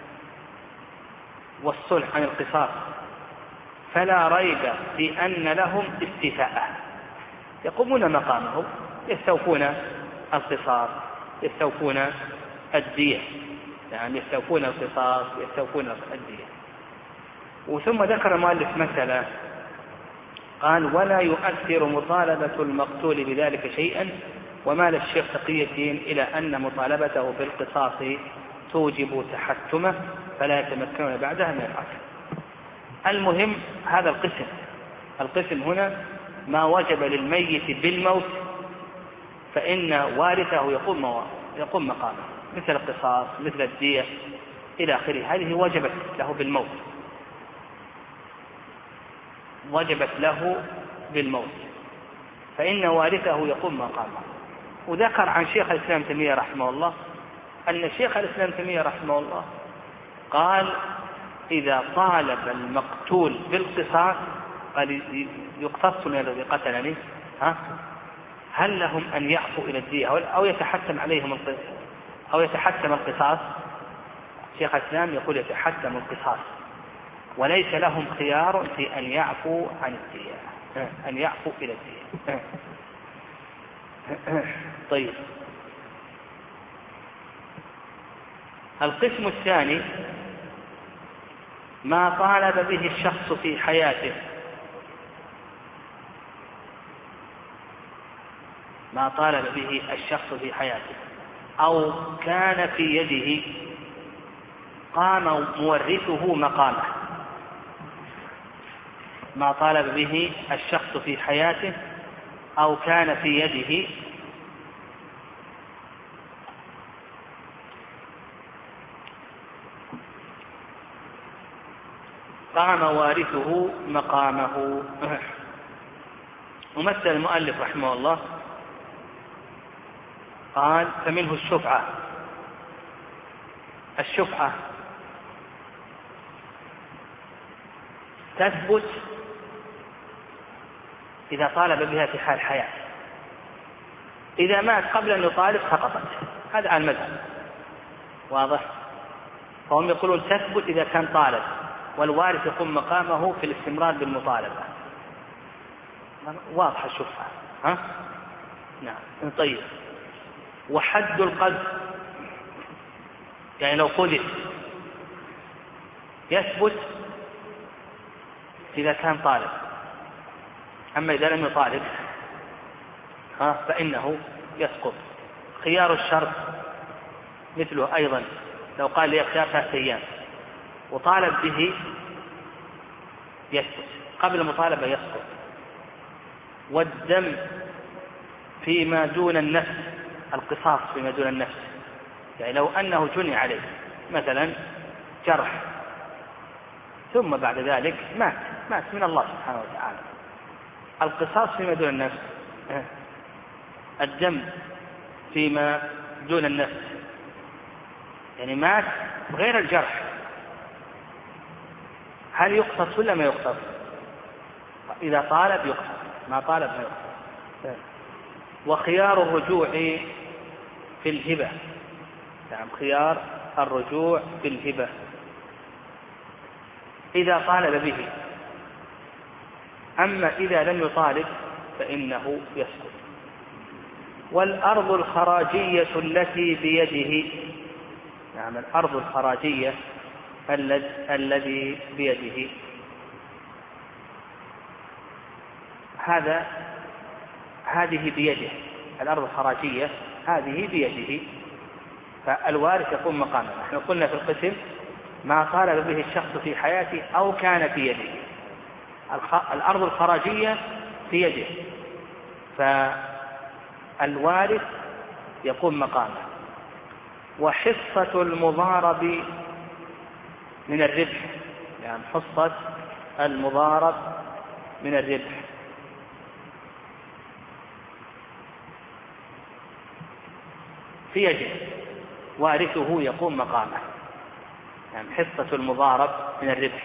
C: والصلح عن القصاص، فلا ريب في أن لهم استيفاءه، يقومون مقامه، يستوفون القصاص، يستوفون الدية، يعني يستوفون القصاص، يستوفون الدية. وثم ذكر المؤلف مثلا قال ولا يؤثر مطالبة المقتول بذلك شيئا، ومال الشيخ تقي الدين إلى أن مطالبته بالقصاص توجب تحتمه فلا يتمكنون بعدها من العفو. المهم هذا القسم، القسم هنا ما وجب للميت بالموت فإن وارثه يقوم يقوم مقامه، مثل القصاص، مثل الدية إلى آخره، هذه وجبت له بالموت، وجبت له بالموت فإن وارثه يقوم مقامه. وذكر عن شيخ الإسلام تيمية رحمه الله أن شيخ الإسلام تيمية رحمه الله قال إذا طالب المقتول بالقصاص قال يقتص من الذي قتلني، ها هل لهم أن يعفوا إلى الدية أو يتحتم عليهم أو يتحتم القصاص؟ شيخ الإسلام يقول يتحتم القصاص، وليس لهم خيار في أن يعفوا عن الدية، أن يعفوا إلى الدية. طيب، القسم الثاني ما طالب به الشخص في حياته، ما طالب به الشخص في حياته أو كان في يده قام مورثه مقامه. ما طالب به الشخص في حياته أو كان في يده قام وارثه مقامه. ومثل المؤلف رحمه الله قال فمنه الشفعة. الشفعة تثبت إذا طالب بها في حال حياة، إذا مات قبل أن يطالب سقطت. هذا على المذهب واضح. فهم يقولون تثبت إذا كان طالب والوارث يقوم مقامه في الاستمرار بالمطالبة. واضحة الشفعة ها؟ نعم. طيب، وحد القذف يعني لو قذف يثبت إذا كان طالب، أما إذا لم يطالب ها فإنه يسقط. خيار الشرط مثله أيضا، لو قال لي خيار ثلاثة أيام وطالب به يثبت، قبل المطالبة يسقط. والدم فيما دون النفس، القصاص فيما دون النفس، يعني لو أنه جني عليه مثلا جرح ثم بعد ذلك مات مات من الله سبحانه وتعالى، القصاص فيما دون النفس، الدم فيما دون النفس، يعني مات غير الجرح، هل يقتص ولا ما يقتص؟ إذا طالب يقتص، ما طالب ما يقتص. وخيار الرجوع في الهبة، نعم خيار الرجوع في الهبة إذا طالب به، أما إذا لم يطالب فإنه يسقط. والأرض الخراجية التي بيده، نعم الأرض الخراجية الذي بيده، هذا هذه بيده، الأرض الخراجية هذه بيده، فالوارث يقوم مقامه. نحن قلنا في القسم ما طالب به الشخص في حياته أو كان في يده. الأرض الخراجية في يده فالوارث يقوم مقامه. وحصة المضارب من الربح، يعني حصة المضارب من الربح، في يده وارثه يقوم مقامه، يعني حصة المضارب من الربح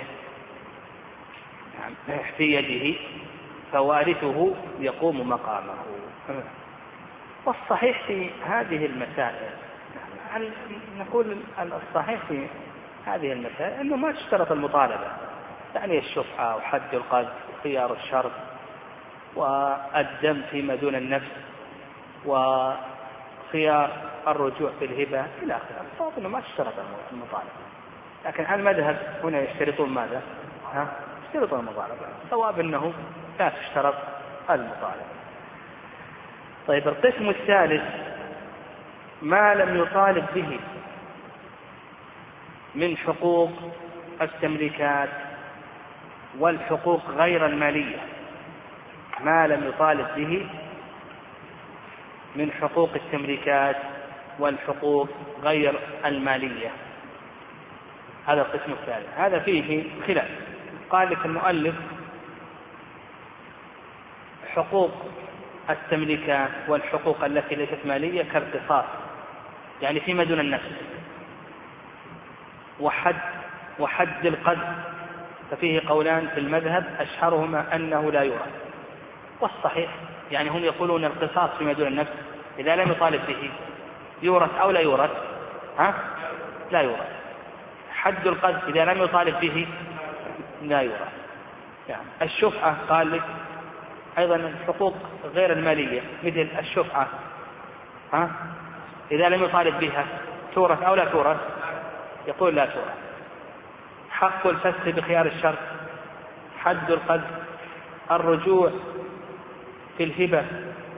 C: يعني في يده فوارثه يقوم مقامه. والصحيح في هذه المسائل، نقول الصحيح في هذه المسائل أنه ما تشترط المطالبة، يعني الشفعة وحد القذف وخيار الشرط والدم فيما دون النفس وخيار الرجوع في الهبة إلى آخره. الصواب أنه ما تشترط المطالبة، لكن المذهب هنا يشترطون ماذا؟ ها؟ يشترطون المطالبة. الصواب أنه لا تشترط المطالبة. طيب، القسم الثالث ما لم يطالب به من حقوق التمليكات والحقوق غير المالية، ما لم يطالب به من حقوق التمليكات والحقوق غير المالية، هذا القسم الثالث. هذا فيه خلاف. قال لك المؤلف حقوق التمليكات والحقوق التي ليست مالية كالقصاص، يعني فيما دون النفس، وحد وحد القذف، ففيه قولان في المذهب أشهرهما أنه لا يورث، والصحيح يعني هم يقولون القصاص فيما دون النفس إذا لم يطالب به يورث أو لا يورث؟ ها؟ لا يورث. حد القذف إذا لم يطالب به لا يورث. يعني الشفعة قال لك أيضا الحقوق غير المالية مثل الشفعة، ها؟ إذا لم يطالب بها تورث أو لا تورث؟ يقول لا تورث. حق الفسخ بخيار الشرط، حد القذف، الرجوع في الهبة،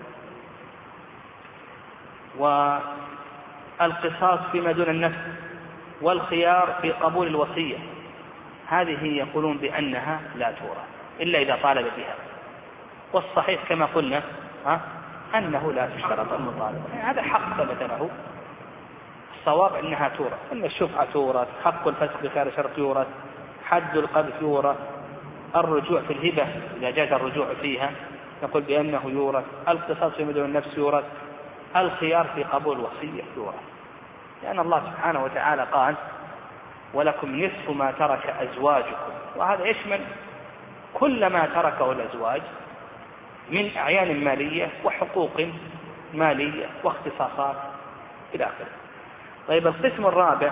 C: والقصاص فيما دون النفس، والخيار في قبول الوصية، هذه يقولون بأنها لا تورث إلا إذا طالب بها. والصحيح كما قلنا ها أنه لا تشترط المطالبة، هذا حق ثبت له. الصواب أنها تورث، أن الشفعة تورث، حق الفسخ بخيار شرط يورث، حد القذف يورث، الرجوع في الهبة إذا جاز الرجوع فيها نقول بأنه يورث، القصاص في مدون النفس يورث، الخيار في قبول الوصية يورث، لأن الله سبحانه وتعالى قال ولكم نصف ما ترك أزواجكم، وهذا يشمل كل ما تركه الأزواج من أعيان مالية وحقوق مالية واختصاصات إلى آخره. طيب القسم الرابع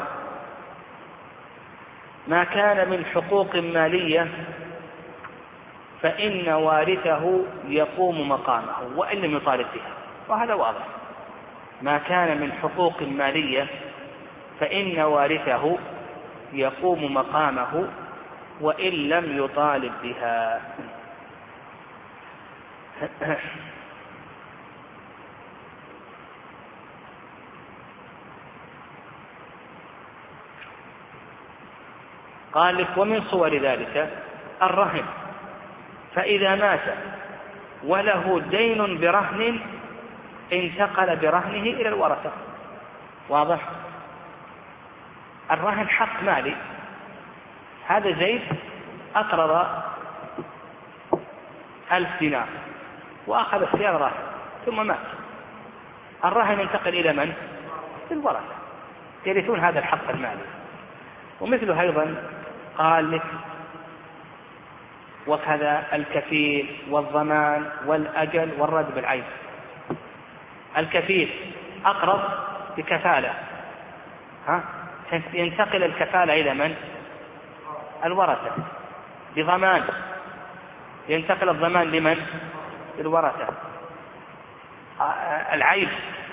C: ما كان من حقوق مالية فإن وارثه يقوم مقامه وإن لم يطالب بها، وهذا واضح. ما كان من حقوق مالية فإن وارثه يقوم مقامه وإن لم يطالب بها. قال لك ومن صور ذلك الرهن، فإذا مات وله دين برهن انتقل برهنه إلى الورثة. واضح؟ الرهن حق مالي، هذا زيد أقرض ألف دينار وأخذ السيارة رهن ثم مات، الرهن ينتقل إلى من؟ الورثة، يرثون هذا الحق المالي. ومثله أيضا قال لك وكذا الكفيل والضمان والأجل والرد بالعين. الكفيل أقرض بكفالة، ها ينتقل الكفالة إلى من؟ الورثة. بضمان ينتقل الضمان لمن؟ الورثة. العيب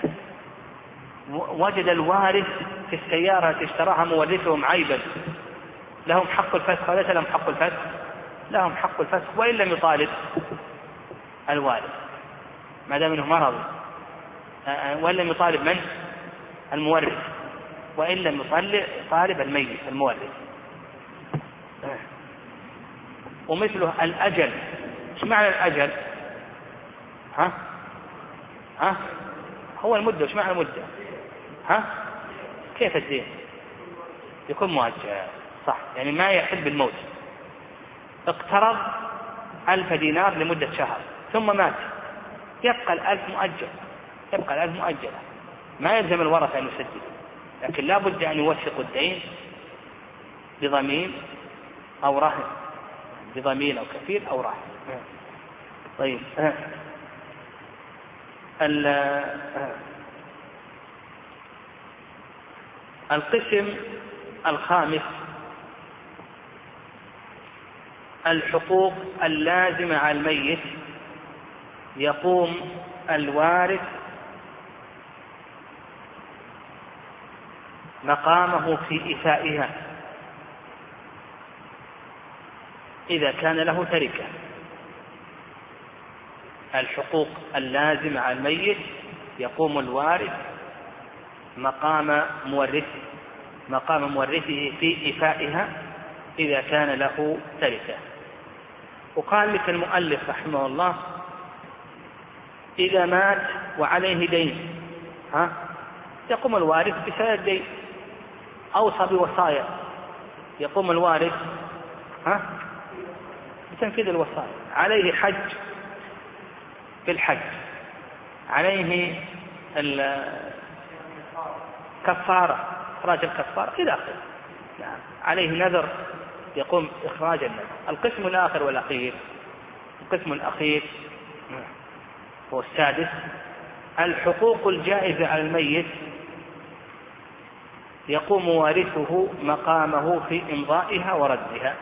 C: وجد الوارث في السيارة التي اشتراها مورثهم عيبا، لهم حق الفسخ وليس لهم حق الفسخ؟ لهم حق الفسخ وإن لم يطالب الوارث ما دام انه مرض، وإن لم يطالب من؟ المورث، وإن لم يطالب الميت المورث. ومثله الأجل. ايش معنى الأجل؟ ها ها هو المدة. ايش معنى المدة؟ ها كيف الدين يكون مؤجل؟ صح، يعني ما يحل بالموت. اقترض ألف دينار لمدة شهر ثم مات، يبقى الألف مؤجل، يبقى الألف مؤجلة، ما يلزم الورثة أن يسدد، لكن لا بد أن يوثقوا الدين بضمين أو رهن، بضمين أو كفيل أو رهن. طيب القسم الخامس الحقوق اللازمة على الميت، يقوم الوارث مقامه في إيفائها إذا كان له تركة. الحقوق اللازمة على الميت يقوم الوارث مقام مورثه مقام مورثه في إيفائها إذا كان له تركة. وقال لك المؤلف رحمه الله إذا مات وعليه دين، ها يقوم الوارث بسداد الدين. أوصى بوصايا، يقوم الوارث ها بتنفيذ الوصايا. عليه حج في الحج، عليه الكفارة، إخراج الكفارة إلى آخره. نعم. عليه نذر يقوم إخراج النذر. القسم الآخر والأخير، القسم الأخير هو السادس الحقوق الجائزة على الميت، يقوم وارثه مقامه في إمضائها وردها.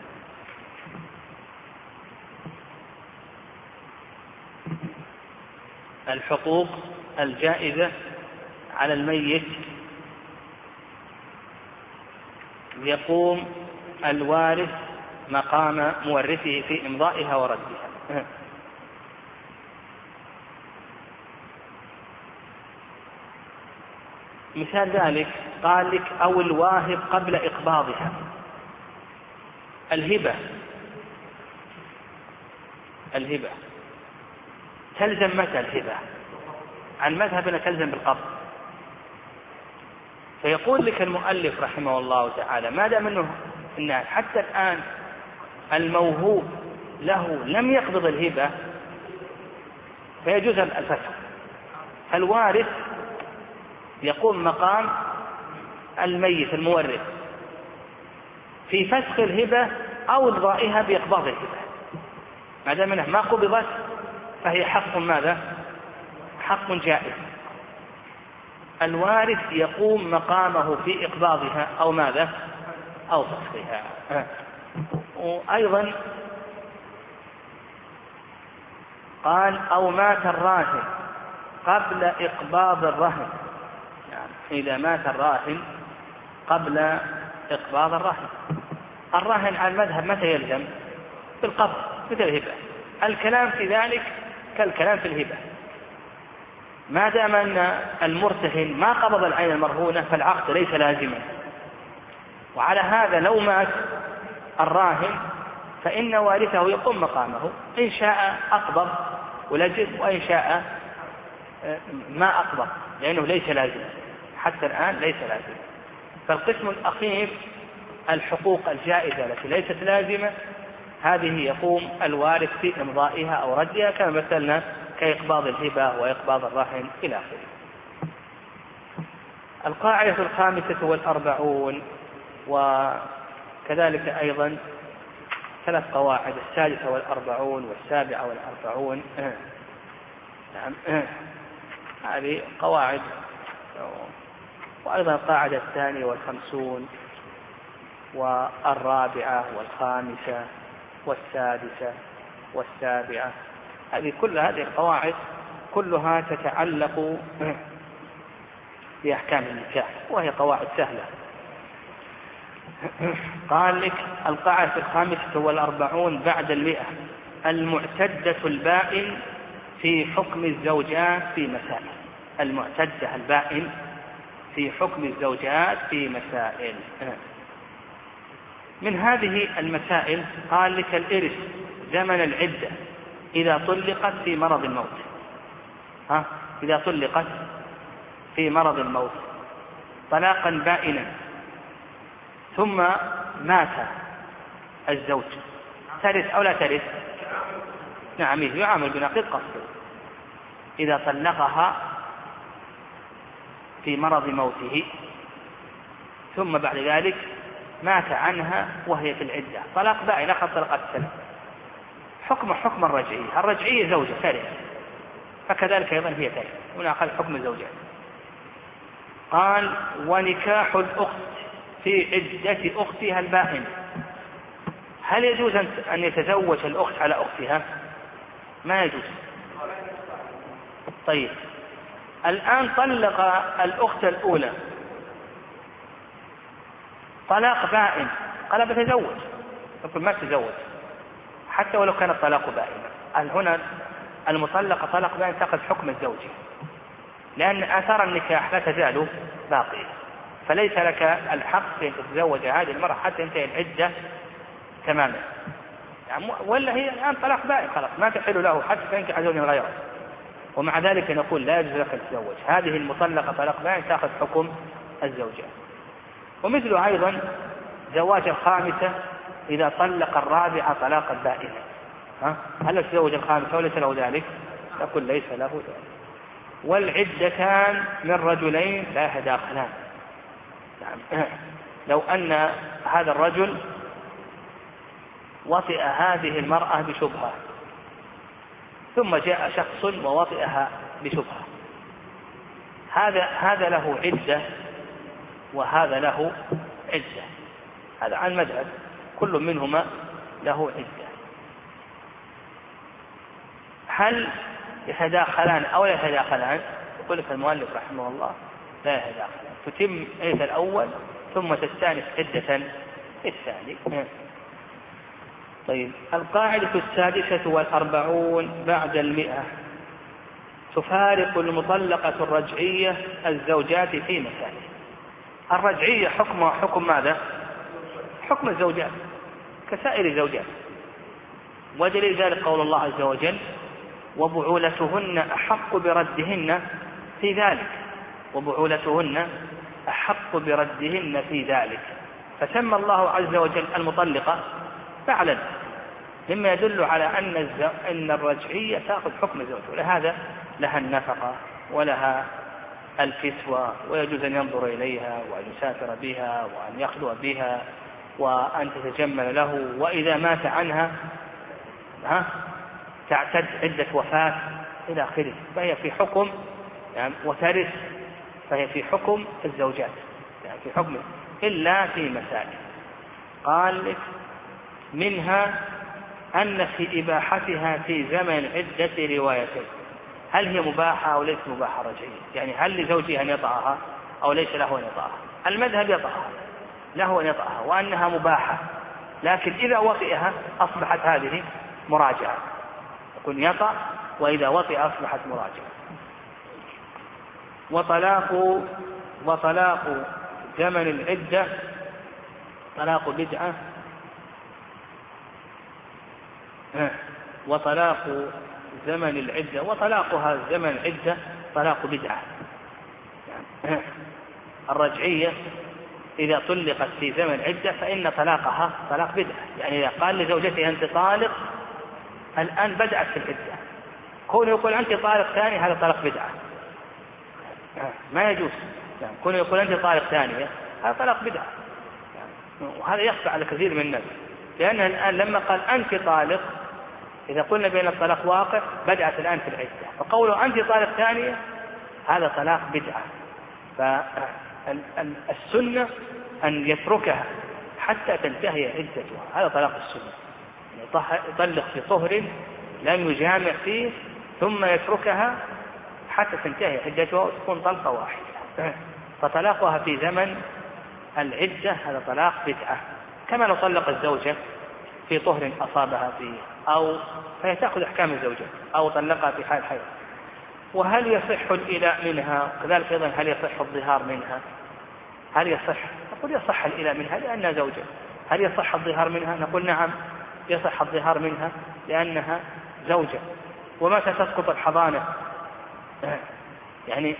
C: الحقوق الجائزة على الميت يقوم الوارث مقام مورثه في إمضائها وردها. مثال ذلك قال لك أو الواهب قبل إقباضها. الهبة الهبة تلزم متى الهبة؟ عن مذهبنا تلزم بالقبض. فيقول لك المؤلف رحمه الله تعالى ما دام أنه إن حتى الآن الموهوب له لم يقبض الهبة فيجوز الفسخ. الوارث يقوم مقام الميت المورث في فسخ الهبة أو إلغائها بإقباض الهبة. ما دام أنها ما قبضت فهي حق ماذا؟ حق جائز. الوارث يقوم مقامه في إقباضها أو ماذا؟ أو فسخها. وأيضا قال أو مات الراهن قبل إقباض الرهن. يعني إذا مات الراهن قبل إقباض الرهن. الرهن على المذهب متى يلزم؟ بالقبض مثل الهبة. الكلام في ذلك كالكلام في الهبة. ما دام أن المرتهن ما قبض العين المرهونة فالعقد ليس لازما. وعلى هذا لو مات الراهن فإن وارثه يقوم مقامه، إن شاء أقبض ولجد وإن شاء ما أقبض، لأنه ليس لازم حتى الآن ليس لازم. فالقسم الأخير الحقوق الجائزة التي ليست لازمة هذه يقوم الوارث في إمضائها أو ردها كما مثلنا كإقباض الهبة وإقباض الرهن إلى آخره. القاعدة الخامسة والأربعون وكذلك أيضا ثلاث قواعد السادسة والأربعون والسابعة والأربعون. نعم هذه قواعد. وأيضا القاعدة الثانية والخمسون والرابعة والخامسة والسادسة والسابعة. هذه كل هذه القواعد كلها تتعلق بأحكام النكاح وهي قواعد سهلة. قال لك القاعدة الخامسة والأربعون بعد المئة المعتدة البائن في حكم الزوجات في مسائل. المعتدة البائن في حكم الزوجات في مسائل. من هذه المسائل قال لك الإرث زمن العدة إذا طلقت في مرض الموت. ها إذا طلقت في مرض الموت طلاقا بائنا ثم مات الزوج ترث أو لا ترث؟ نعم يعامل بنقيض قصده. إذا طلقها في مرض موته ثم بعد ذلك مات عنها وهي في العدة طلاق بائن أخذ طلقات السنة حكم حكم الرجعية. الرجعية زوجة ترث فكذلك أيضا هي ترث ونأخذ حكم الزوجات. قال ونكاح الأخت في عدة أختها البائن. هل يجوز أن يتزوج الأخت على أختها؟ ما يجوز. طيب الآن طلق الأخت الأولى طلاق بائن قال بتزوج يقول ما تزوج حتى ولو كان الطلاق بائنا. هنا المطلقة طلاق بائن تأخذ حكم الزوج لأن آثار النكاح لا تزال باقية فليس لك الحق أن تتزوج هذه المرأة حتى ينتهي العدة تماما. يعني ولا هي الآن طلاق بائن خلاص ما تحل له حتى تنكح زوجا غيره. ومع ذلك نقول لا يجوز لك تتزوج هذه المطلقة طلاق بائن تأخذ حكم الزوجة. ومثله أيضا زواج الخامسة إذا طلق الرابعة طلاقا بائنا. ها هل يتزوج الخامسة وليس له ذلك؟ نقول ليس له ذلك. والعدتان من رجلين لا يتداخلان. يعني لو أن هذا الرجل وطئ هذه المرأة بشبهة ثم جاء شخص ووطئها بشبهة هذا هذا له عدة وهذا له عدة. هذا عن مذهب كل منهما له عدة. هل يتداخلان أو لا يتداخلان؟ يقول لك المؤلف رحمه الله لا يتداخلان. تتم عدة الأول ثم تستأنف عدة الثاني. طيب، القاعدة السادسة والأربعون بعد المئة: تفارق المطلقة الرجعية الزوجات في مسائل. الرجعية حكم حكم ماذا؟ حكم الزوجات كسائر الزوجات، ودليل ذلك قول الله عز وجل: وبعولتهن أحق بردهن في ذلك، وبعولتهن أحق بردهن في ذلك. فسمى الله عز وجل المطلقة فعلا، مما يدل على أن الزو... أن الرجعية تأخذ حكم الزوج، ولهذا لها النفقة ولها الكسوة، ويجوز أن ينظر إليها وأن يسافر بها وأن يخلو بها وأن تتجمل له، وإذا مات عنها ها تعتد عدة وفاة إلى آخره، فهي في حكم يعني وترث، فهي في حكم الزوجات يعني في حكم إلا في مسائل. قال لك: منها أن في إباحتها في زمن عدة روايتين: هل هي مباحة أو ليس مباحة رجعية؟ يعني هل لزوجها أن يطأها أو ليس له أن يطأها؟ المذهب يطأها، له أن يطأها، وأنها مباحة، لكن إذا وطئها أصبحت هذه مراجعة، يكون يطأ وإذا وطئ أصبحت مراجعة. وطلاق وطلاق زمن العدة طلاق بدعة، وطلاق زمن العدة وطلاقها زمن العدة طلاق بدعة. يعني الرجعية إذا طلقت في زمن العدة فإن طلاقها طلاق بدعة، يعني إذا قال لزوجته أنت طالق الآن بدأت في العدة، كونه يقول أنت طالق ثاني هذا طلاق بدعة، ما يجوز. يعني كونه يقول أنت طالق ثانية هذا طلاق بدعة، يعني وهذا يخفى على كثير من الناس، لأنه الآن لما قال أنت طالق، إذا قلنا بأن الطلاق واقع بدأت الآن في العدة، فقوله أنت طالق ثانية هذا طلاق بدعة. فالسنة أن يتركها حتى تنتهي عدتها، هذا طلاق السنة، يطلق في طهر لم يجامع فيه ثم يتركها حتى تنتهي عدتها وتكون طلقة واحدة. فطلاقها في زمن العدة هذا طلاق بدعة، كما لو طلق الزوجة في طهر أصابها فيه أو فهي تأخذ أحكام الزوجة، أو طلقها في حال حيض. وهل يصح الإلاء منها؟ كذلك أيضا هل يصح الظهار منها؟ هل يصح؟ نقول يصح الإلاء منها لأنها زوجة. هل يصح الظهار منها؟ نقول نعم يصح الظهار منها لأنها زوجة. ومتى تسقط الحضانة؟ يعني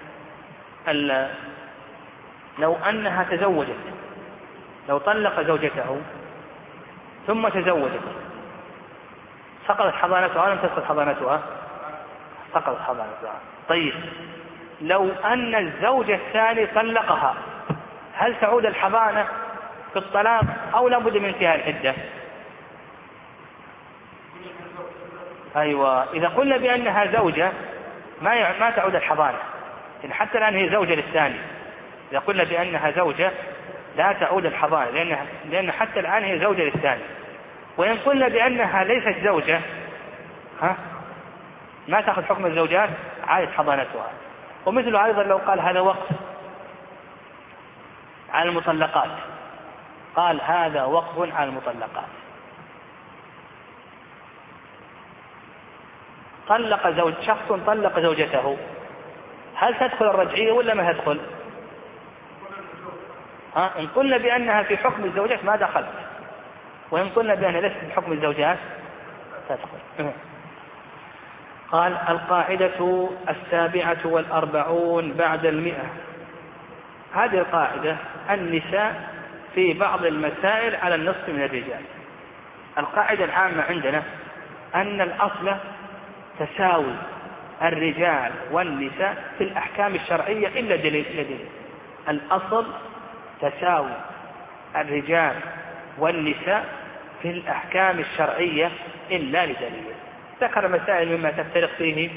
C: لو أنها تزوجت، لو طلق زوجته ثم تزوجت سقطت حضانتها ولم تسقط حضانتها؟ سقطت حضانتها. طيب، لو أن الزوج الثاني طلقها هل تعود الحضانة في الطلاق أو لا بد من انتهاء العدة؟ أيوة، إذا قلنا بأنها زوجة ما ما تعود الحضانة، إن حتى الآن هي زوجة للثاني. إذا قلنا بأنها زوجة لا تعود الحضانة لأنها لأن حتى الآن هي زوجة للثاني. وإن قلنا بأنها ليست زوجة ها ما تأخذ حكم الزوجات عادت حضانتها. ومثل أيضا لو قال هذا وقف على المطلقات، قال هذا وقف على المطلقات، طلق زوج شخص طلق زوجته، هل تدخل الرجعية ولا ما تدخل؟ ها إن قلنا بأنها في حكم الزوجات ما دخلت، وإن قلنا بأنها ليست في حكم الزوجات تدخل. قال: القاعدة السابعة والأربعون بعد المئة. هذه القاعدة النساء في بعض المسائل على النصف من الرجال. القاعدة العامة عندنا أن الأصل تساوي الرجال والنساء في الأحكام الشرعية إلا دليل دليل. الأصل تساوي الرجال والنساء في الأحكام الشرعية إلا لدليل. ذكر مسائل مما تفترق فيه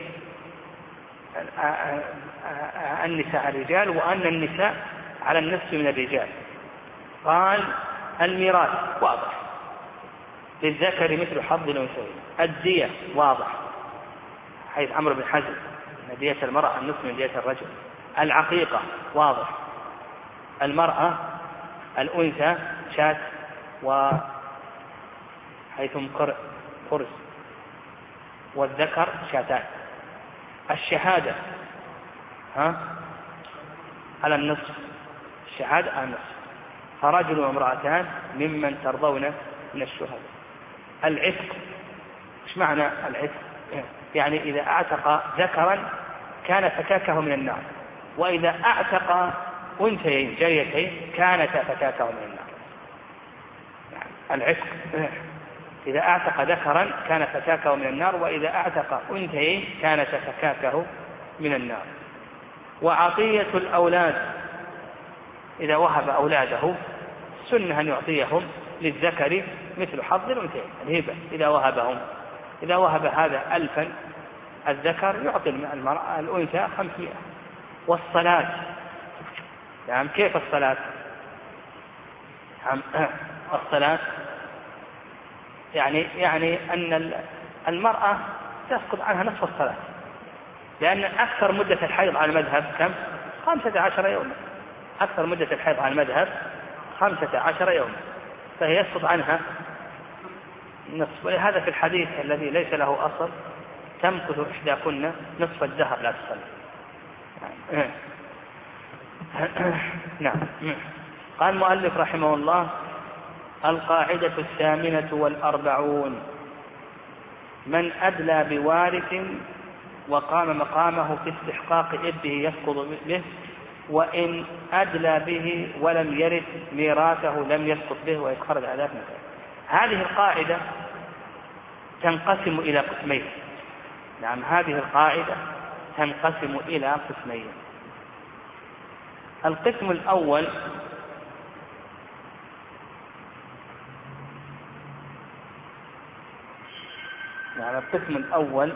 C: النساء الرجال، وأن النساء على النصف من الرجال. قال: الميراث واضح، للذكر مثل حظ الأنثيين. الدية واضح، حيث عمرو بن حزم أن دية المرأة النصف من دية الرجل. العقيقة واضح، المرأة الأنثى شاة وحيثم قرص، والذكر شاتان. الشهادة ها على النصف، الشهادة على النصف، فرجل وامرأتان ممن ترضون من الشهداء. العتق، ايش معنى العتق؟ يعني إذا أعتق ذكرا كان فكاكه من النار، وإذا أعتق أنثيين جاريتين كانتا فكاكه من النار. يعني العتق إذا أعتق ذكرا كان فكاكه من النار، وإذا أعتق أنثيين كانت فكاكه من النار. وعطية الأولاد، إذا وهب أولاده سنة أن يعطيهم للذكر مثل حظ الأنثيين، الهبة إذا وهبهم. إذا وهب هذا ألفا الذكر يعطي المرأة الأنثى خمسمائة. والصلاة، يعني كيف الصلاة؟ الصلاة يعني يعني أن المرأة تسقط عنها نصف الصلاة، لأن أكثر مدة الحيض على المذهب كم؟ خمسة عشر يوما. أكثر مدة الحيض على المذهب خمسة عشر يوما، فهي يسقط عنها نصف. ولهذا في الحديث الذي ليس له أصل تمكث إحداكن نصف الدهر لا تصلي. نعم. قال المؤلف رحمه الله: القاعدة الثامنة والأربعون: من أدلى بوارث وقام مقامه في استحقاق إرثه يسقط به، وإن أدلى به ولم يرث ميراثه لم يسقط به ويخرج على ذلك. هذه القاعدة تنقسم إلى قسمين. نعم، هذه القاعدة تنقسم إلى قسمين. القسم الأول يعني القسم الأول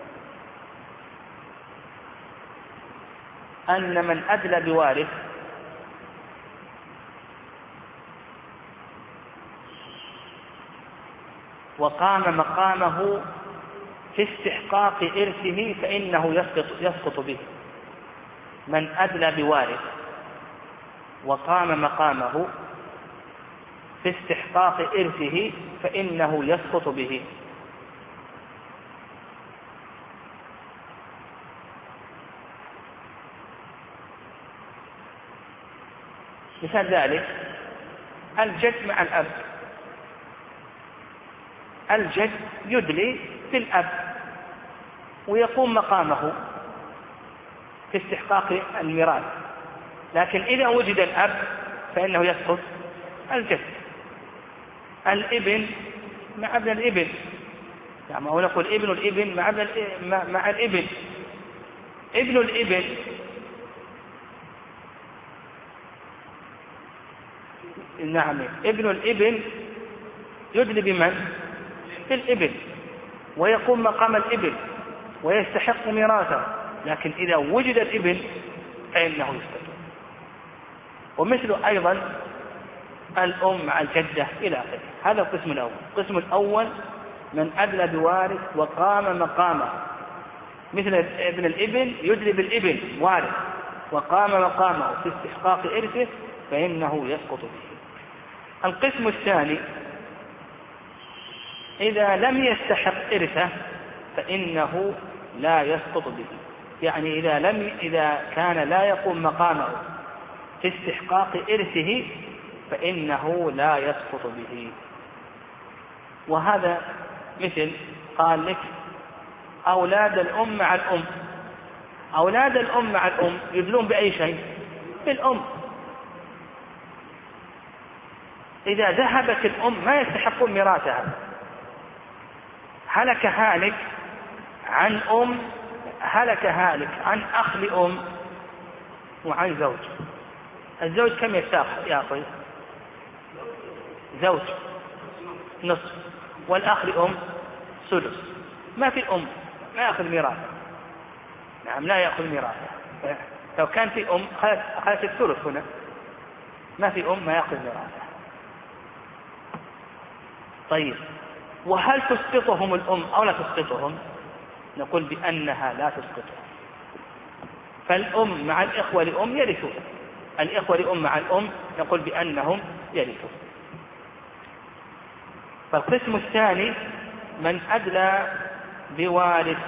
C: أن من أدلى بوارث وقام مقامه في استحقاق إرثه فإنه يسقط, يسقط به. من أدلى بوارث وقام مقامه في استحقاق إرثه فإنه يسقط به. مثال ذلك الجد مع الأب. الجد يدلي بالأب ويقوم مقامه في استحقاق الميراث، لكن إذا وجد الأب فإنه يسقط الجد. الابن مع ابن الابن، يعني أو نقول ابن الابن مع ابن مع الابن. ابن الابن نعم ابن الابن يدلي بمن؟ بالابن ويقوم مقام الابن ويستحق ميراثه، لكن إذا وجد الابن فإنه يسقط. ومثل أيضا الأم مع الجدة إلى آخره. هذا القسم الأول. القسم الأول من أدلى بوارث وقام مقامه، مثل ابن الابن يدلي بالابن وارث وقام مقامه في استحقاق إرثه فإنه يسقط به. القسم الثاني إذا لم يستحق إرثه فإنه لا يسقط به، يعني إذا لم إذا كان لا يقوم مقامه في استحقاق إرثه فإنه لا يسقط به. وهذا مثل قال لك أولاد الأم مع الأم. أولاد الأم مع الأم يدلون بأي شيء؟ بالأم. إذا ذهبت الأم ما يستحقون ميراثها. هلك هالك عن أم، هلك هالك عن أخ لأم وعن زوج. الزوج كم يأخذ؟ زوج نصف، والأخ لأم سدس. ما في أم ما يأخذ ميراثه. نعم لا يأخذ ميراثه. لو كان في أم أخذت الثلث، هنا ما في أم ما يأخذ ميراثه. طيب، وهل تسقطهم الأم أو لا تسقطهم؟ نقول بأنها لا تسقطهم. فالأم مع الإخوة لأم يرثون. الإخوة لأم مع الأم نقول بأنهم يرثه. فالقسم الثاني من أدلى بوارث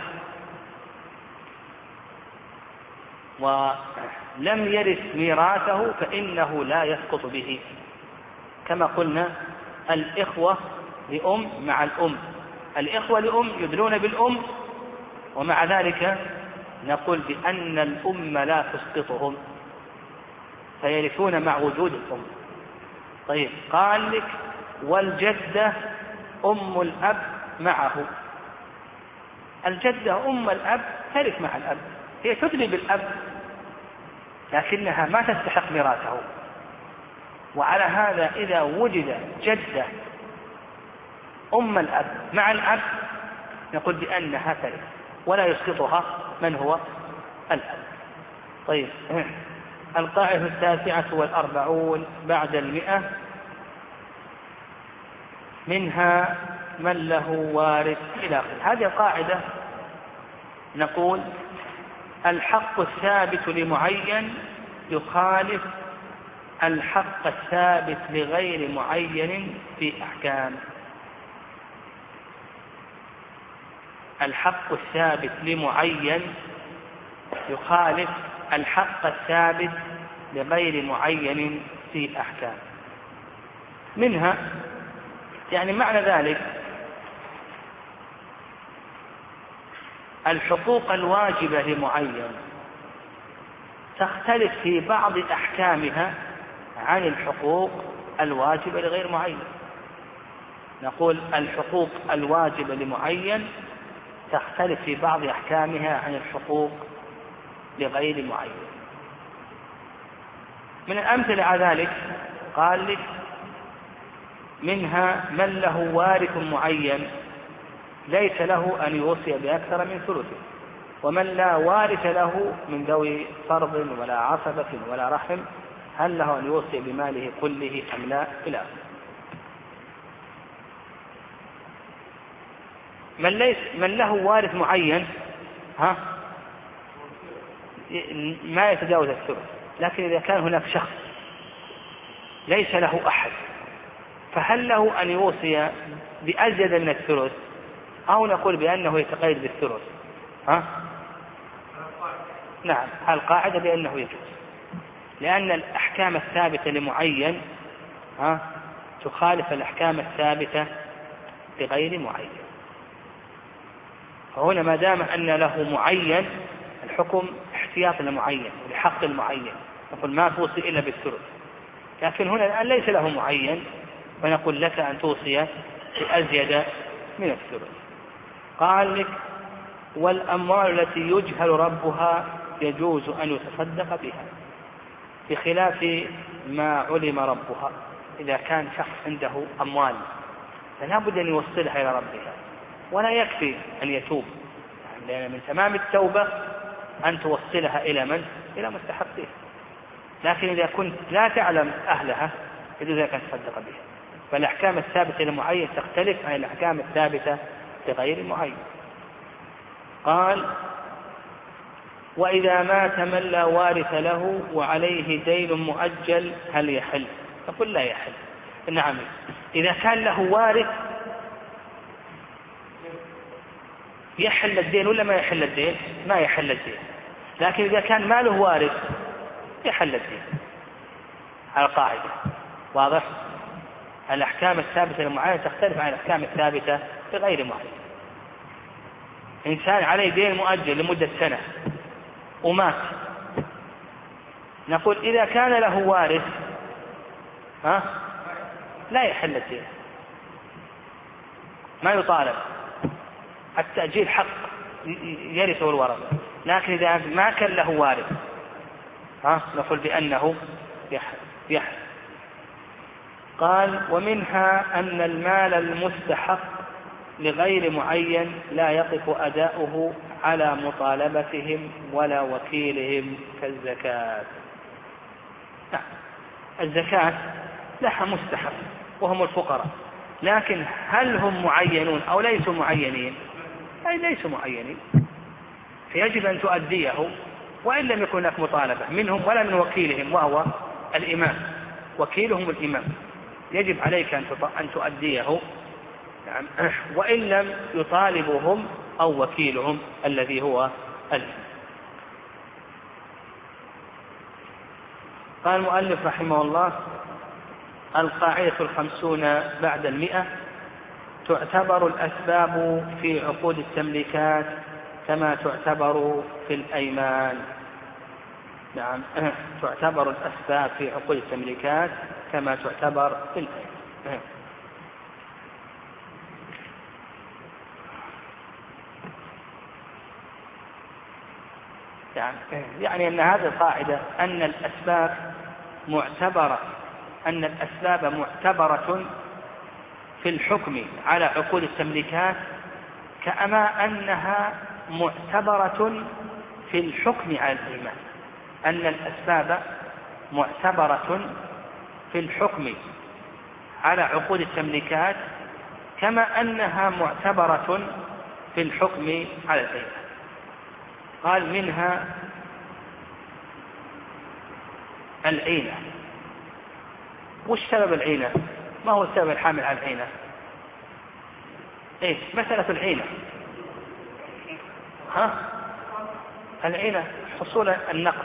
C: ولم يرث ميراثه فإنه لا يسقط به، كما قلنا الإخوة لأم مع الأم، الإخوة لأم يدلون بالأم، ومع ذلك نقول بأن الأم لا تسقطهم فيرثون مع وجود الأم. طيب قال لك والجدة أم الأب معه، الجدة أم الأب ترث مع الأب، هي تدلي بالأب لكنها ما تستحق ميراثه. وعلى هذا إذا وجد جدة أم الأب مع الأب نقول بأنها ترث ولا يسقطها من هو الأب. طيب القاعدة التاسعة والأربعون بعد المئة، منها من له وارث إلى آخره. هذه القاعدة نقول الحق الثابت لمعين يخالف الحق الثابت لغير معين في أحكام. الحق الثابت لمعين يخالف الحق الثابت لغير معين في أحكام. منها يعني معنى ذلك الحقوق الواجبة لمعين تختلف في بعض أحكامها عن الحقوق الواجبة لغير معين. نقول الحقوق الواجبة لمعين تختلف في بعض أحكامها عن الحقوق لغير معين. من الأمثلة على ذلك قال لك منها من له وارث معين ليس له أن يوصي بأكثر من ثلثه، ومن لا وارث له من ذوي فرض ولا عصبة ولا رحم هل له أن يوصي بماله كله أم لا إلى آخره. من ليس من له وارث معين ها ما يتجاوز الثلث، لكن إذا كان هناك شخص ليس له أحد فهل له أن يوصي بأزيد من الثلث أو نقول بأنه يتقيد بالثلث؟ ها؟ نعم القاعدة بأنه يجوز، لأن الأحكام الثابتة لمعين ها تخالف الأحكام الثابتة لغير معين. فهنا ما دام أن له معين الحكم احتياط لمعين لحق المعين، نقول ما توصي إلا بالثلث. لكن هنا الآن ليس له معين فنقول لك أن توصي بأزيد من الثلث. قال لك والأموال التي يجهل ربها يجوز أن يتصدق بها بخلاف ما علم ربها. إذا كان شخص عنده أموال فلا بد أن يوصلها إلى ربها، ولا يكفي أن يتوب، لأن من تمام التوبة أن توصلها إلى من؟ إلى مستحقها. لكن إذا كنت لا تعلم أهلها يجوز أن تصدق بها. فالأحكام الثابتة لمعين تختلف عن الأحكام الثابتة لغير معين. قال وإذا مات من لا وارث له وعليه دين مؤجل هل يحل؟ نقول لا يحل. نعم إذا كان له وارث يحل الدين ولا ما يحل الدين؟ ما يحل الدين. لكن إذا كان ما له وارث يحل الدين على القاعدة. واضح؟ الأحكام الثابتة للمعين تختلف عن الأحكام الثابتة لغير معين. إنسان عليه دين مؤجل لمدة سنة ومات، نقول إذا كان له وارث ها لا يحل الدين، ما يطالب، التأجيل حق يرثه الورثة. لكن إذا ما كان له وارث ها نقول بأنه يحل يحل. قال ومنها أن المال المستحق لغير معين لا يقف أداؤه على مطالبتهم ولا وكيلهم كالزكاة. لا. الزكاة لها مستحق وهم الفقراء، لكن هل هم معينون أو ليسوا معينين؟ أي ليسوا معينين، فيجب أن تؤديه وإن لم يكن هناك مطالبة منهم ولا من وكيلهم وهو الإمام، وكيلهم الإمام. يجب عليك أن تؤديه، نعم، وإن لم يطالبهم أو وكيلهم الذي هو الإمام. قال المؤلف رحمه الله: القاعدة الخمسون بعد المئة: تعتبر الأسباب في عقود التمليكات كما تعتبر في الأيمان. نعم، تعتبر الأسباب في عقود التمليكات كما تعتبر في الأيمان. يعني أن هذه القاعدة أن الأسباب معتبرة أن الأسباب معتبرة في الحكم على عقود التمليكات كما أنها معتبرة في الحكم على الأيمان. أن الأسباب معتبرة في الحكم على عقود التمليكات كما أنها معتبرة في الحكم على الأيمان. قال: منها العينة. وش سبب العينة؟ ما هو السبب الحامل على العينة؟ إيه مسألة العينة؟ ها؟ العينة حصول النقد،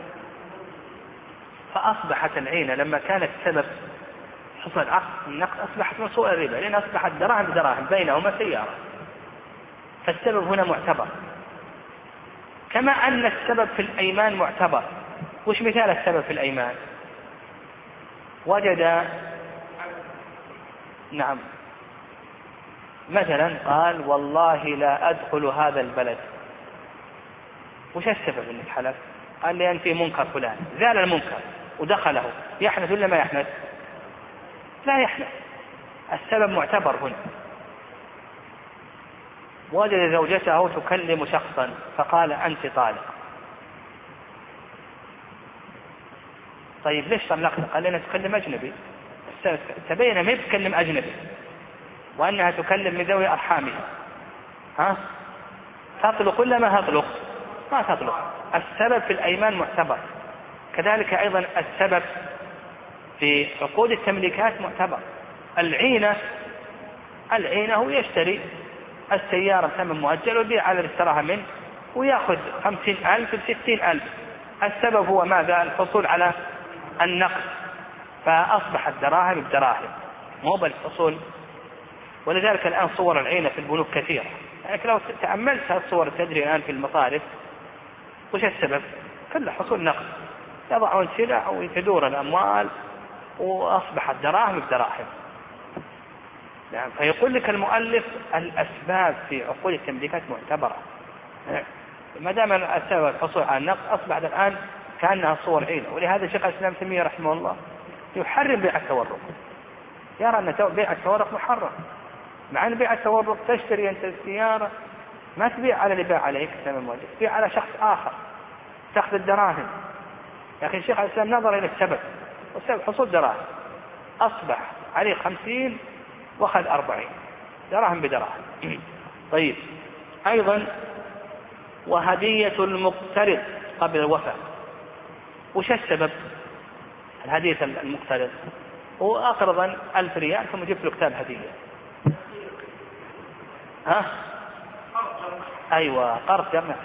C: فأصبحت العينة لما كانت سبب حصول النقد أصبحت موصولة الربا، لأن أصبحت دراهم بدراهم بينهما سيارة، فالسبب هنا معتبر. كما أن السبب في الأيمان معتبر. وش مثال السبب في الأيمان؟ وجد، نعم، مثلا قال: والله لا أدخل هذا البلد. وش السبب انك حلف؟ قال: لأن فيه منكر فلان. زال المنكر ودخله، يحنث ولا ما يحنث؟ لا يحنث. السبب معتبر هنا. وجد زوجته تكلم شخصا فقال: أنت طالق. طيب ليش طلقتها؟ قال: لأنها تكلم أجنبي. تبين ما تكلم أجنبي وأنها تكلم من ذوي أرحامها. ها؟ تطلق ولا ما تطلق؟ ما تطلق. السبب في الأيمان معتبر. كذلك أيضا السبب في عقود التمليكات معتبر. العينة العينة هو يشتري السيارة ثمن مؤجل ويبيع على اللي اشتراها منه ويأخذ خمسين ألف بستين ألف. السبب هو ماذا؟ الحصول على النقد، فأصبحت دراهم بدراهم مو بالحصول. ولذلك الآن صور العينة في البنوك كثيرة. يعني لو تأملت هالصور تدري الآن في المصارف وش السبب؟ كله حصول نقد، يضعون سلع ويتدور الأموال وأصبحت دراهم بدراهم. يعني فيقول لك المؤلف: الأسباب في عقود التمليكات معتبرة. ما دام السبب الحصول على النقد أصبحت الآن كأنها صور عينة. ولهذا شيخ الإسلام ابن تيمية رحمه الله يحرم بيع التورق، يرى أن بيع التورق محرم، مع أن بيع التورق تشتري أنت السيارة ما تبيع على اللي باع عليك ثمن مؤجل، تبيع على شخص آخر تأخذ الدراهم. لكن شيخ الإسلام نظر إلى السبب، والسبب حصول دراهم، أصبح عليه خمسين وأخذ أربعين دراهم بدراهم. طيب أيضا وهدية المقترض قبل الوفاة. وش السبب؟ الهدية المقترض هو أقرضا ألف ريال ثم جبت له كتاب هدية. ها؟ أيوة قرض جمع.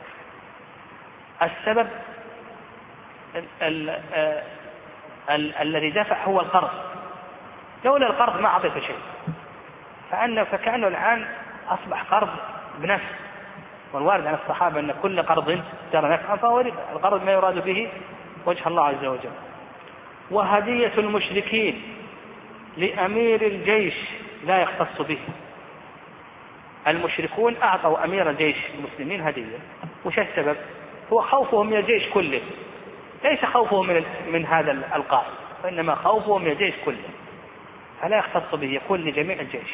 C: السبب ال ال ال الذي دفع هو القرض، لولا القرض ما أعطيته شيء، فأنه فكأنه الآن أصبح قرض بنفس. والوارد عن الصحابة أن كل قرض جرى نفعا فهو ربا. القرض ما يراد به وجه الله عز وجل. وهدية المشركين لأمير الجيش لا يختص به. المشركون أعطوا أمير الجيش المسلمين هدية. وش السبب؟ هو خوفهم من الجيش كله، ليس خوفهم من, من هذا القائد، وإنما خوفهم من الجيش كله، فلا يختص به، يكون لجميع الجيش.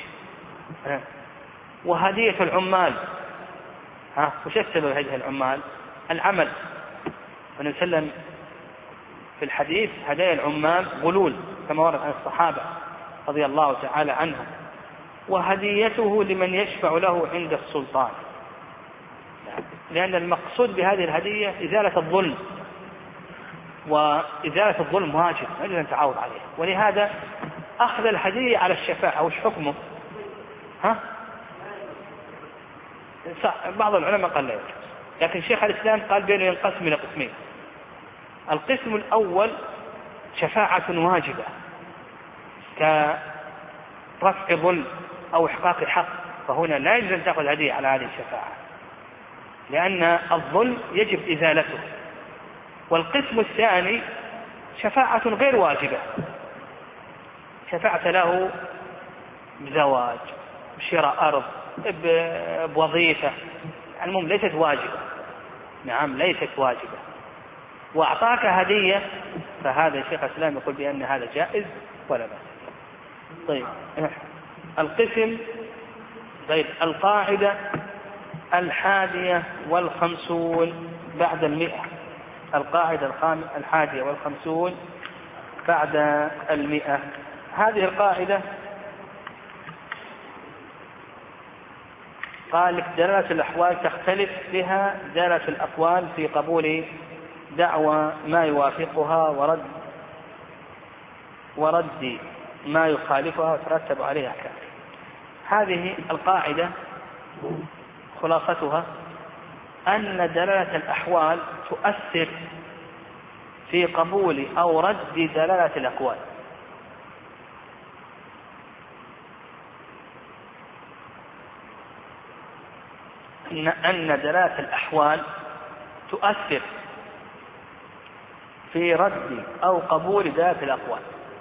C: وهدية العمال. ها وش السبب هذه العمال؟ العمل. النبي صلى الله عليه وسلم في الحديث: هدايا العمال غلول، كما ورد عن الصحابة رضي الله تعالى عنهم. وهديته لمن يشفع له عند السلطان، لأن المقصود بهذه الهدية إزالة الظلم، وإزالة الظلم واجب يجب أن تعاوض عليه. ولهذا أخذ الهدية على الشفاعة وش حكمه؟ ها؟ بعض العلماء قال لا يجوز، لكن شيخ الإسلام قال بأنه ينقسم إلى قسمين. القسم الأول شفاعة واجبة كرفع ظلم أو إحقاق حق، فهنا لا يجوز أن تأخذ هدية على هذه الشفاعة لأن الظلم يجب إزالته. والقسم الثاني شفاعة غير واجبة، شفاعة له بزواج، بشراء أرض، بوظيفة، المهم ليست واجبة. نعم ليست واجبة، وأعطاك هدية، فهذا شيخ الإسلام يقول بأن هذا جائز ولا بأس. طيب القسم طيب القاعدة الحادية والخمسون بعد المئة، القاعدة الحادية والخمسون بعد المئة. هذه القاعدة قال لك دلالة الأحوال تختلف بها دلالة الأقوال في قبول دعوى ما يوافقها ورد ورد ما يخالفها وترتب عليها أحكام. هذه القاعدة خلاصتها أن دلالة الأحوال تؤثر في قبول أو رد دلالة الأقوال. أن دلالة الأحوال تؤثر في رد أو قبول دلالة الأقوال.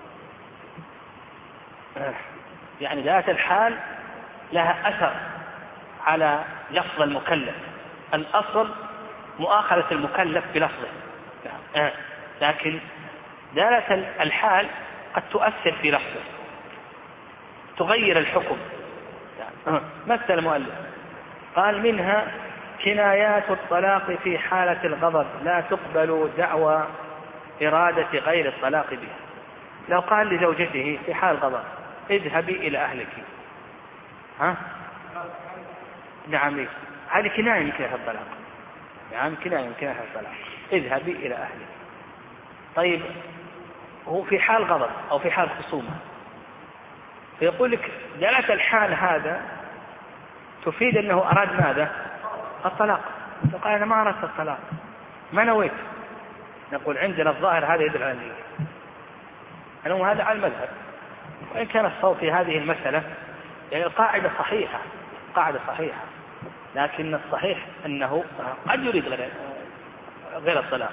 C: يعني دلالة الحال لها أثر على لفظ المكلف، الأصل مؤاخذة المكلف بلفظه، لكن دلالة الحال قد تؤثر في لفظه تغير الحكم. مثل المؤلف قال منها كنايات الطلاق في حالة الغضب لا تقبل دعوى إرادة غير الطلاق بها. لو قال لزوجته في حال غضب اذهبي إلى أهلك، ها؟ نعم ليش؟ هذه كناية من كناية الطلاق، نعم كناية من كناية الطلاق، اذهبي إلى أهلك. طيب هو في حال غضب أو في حال خصومة، فيقول لك دلالة الحال هذا تفيد أنه أراد ماذا؟ الطلاق. فقال أنا ما أردت الطلاق، ما نويت. نقول عندنا الظاهر هذا يدل على النية، أنه هذا على المذهب، وإن كان الصوت في هذه المسألة يعني القاعدة صحيحة، قاعدة صحيحة، لكن الصحيح أنه قد يريد غير, غير الطلاق.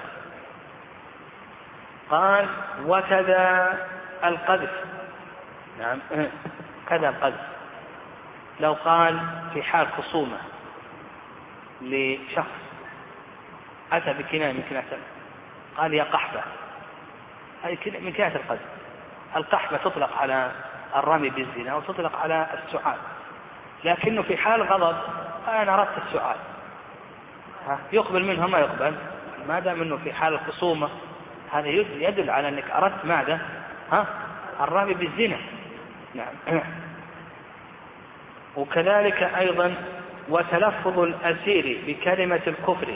C: قال وكذا القذف، نعم كذا القذف. لو قال في حال خصومة لشخص أتى بكناية من كناية، قال يا قحبة، هذه من كناية القذف. القحبة تطلق على الرمي بالزنا وتطلق على السعال، لكنه في حال غضب قال أنا أردت السعال، يقبل منه ما يقبل ما دام أنه في حال الخصومة. هذا يدل على أنك أردت ماذا؟ ها؟ الرمي بالزنا. نعم. وكذلك أيضا وتلفظ الأسير بكلمة الكفر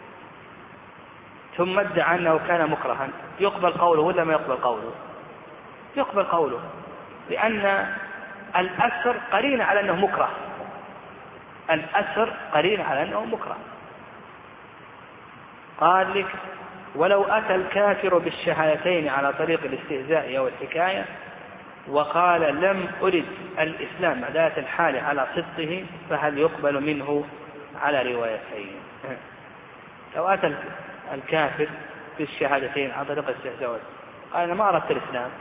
C: ثم ادعى أنه كان مكرها، يقبل قوله ولا ما يقبل قوله؟ يقبل قوله، لأن الأسر قرين على أنه مكره، الأسر قرين على أنه مكره. قال لك ولو أتى الكافر بالشهادتين على طريق الاستهزاء أو الحكاية وقال لم أرد الإسلام دلالة الحال على صدقه فهل يقبل منه على روايتين؟ لو أتى الكافر بالشهادتين على طريق الاستهزاء قال أنا ما أردت الإسلام،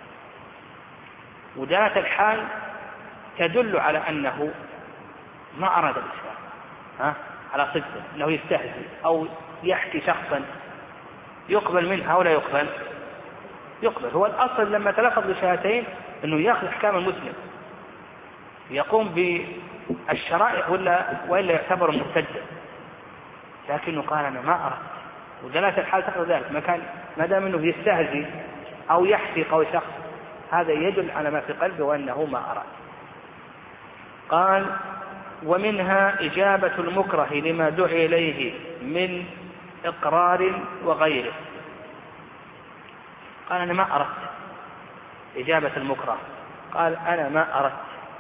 C: ودلالة الحال تدل على أنه ما أراد الإسلام، ها؟ على صدقه، أنه يستهزئ أو يحكي شخصا، يقبل منه أو لا يقبل؟ يقبل. هو الأصل لما تلفظ بشهادتين أنه يأخذ أحكام المسلم، يقوم بالشرائع ولا وإلا يعتبر مرتدا، لكنه قال أنا ما أردت، ودلالة الحال تقضي ذلك. ما كان ما دام أنه يستهزئ أو يحكي قول شخص، هذا يدل على ما في قلبه وأنه ما أراد. قال ومنها إجابة المكره لما دعي إليه من إقرار وغيره. قال أنا ما أردت، إجابة المكره، قال أنا ما أردت.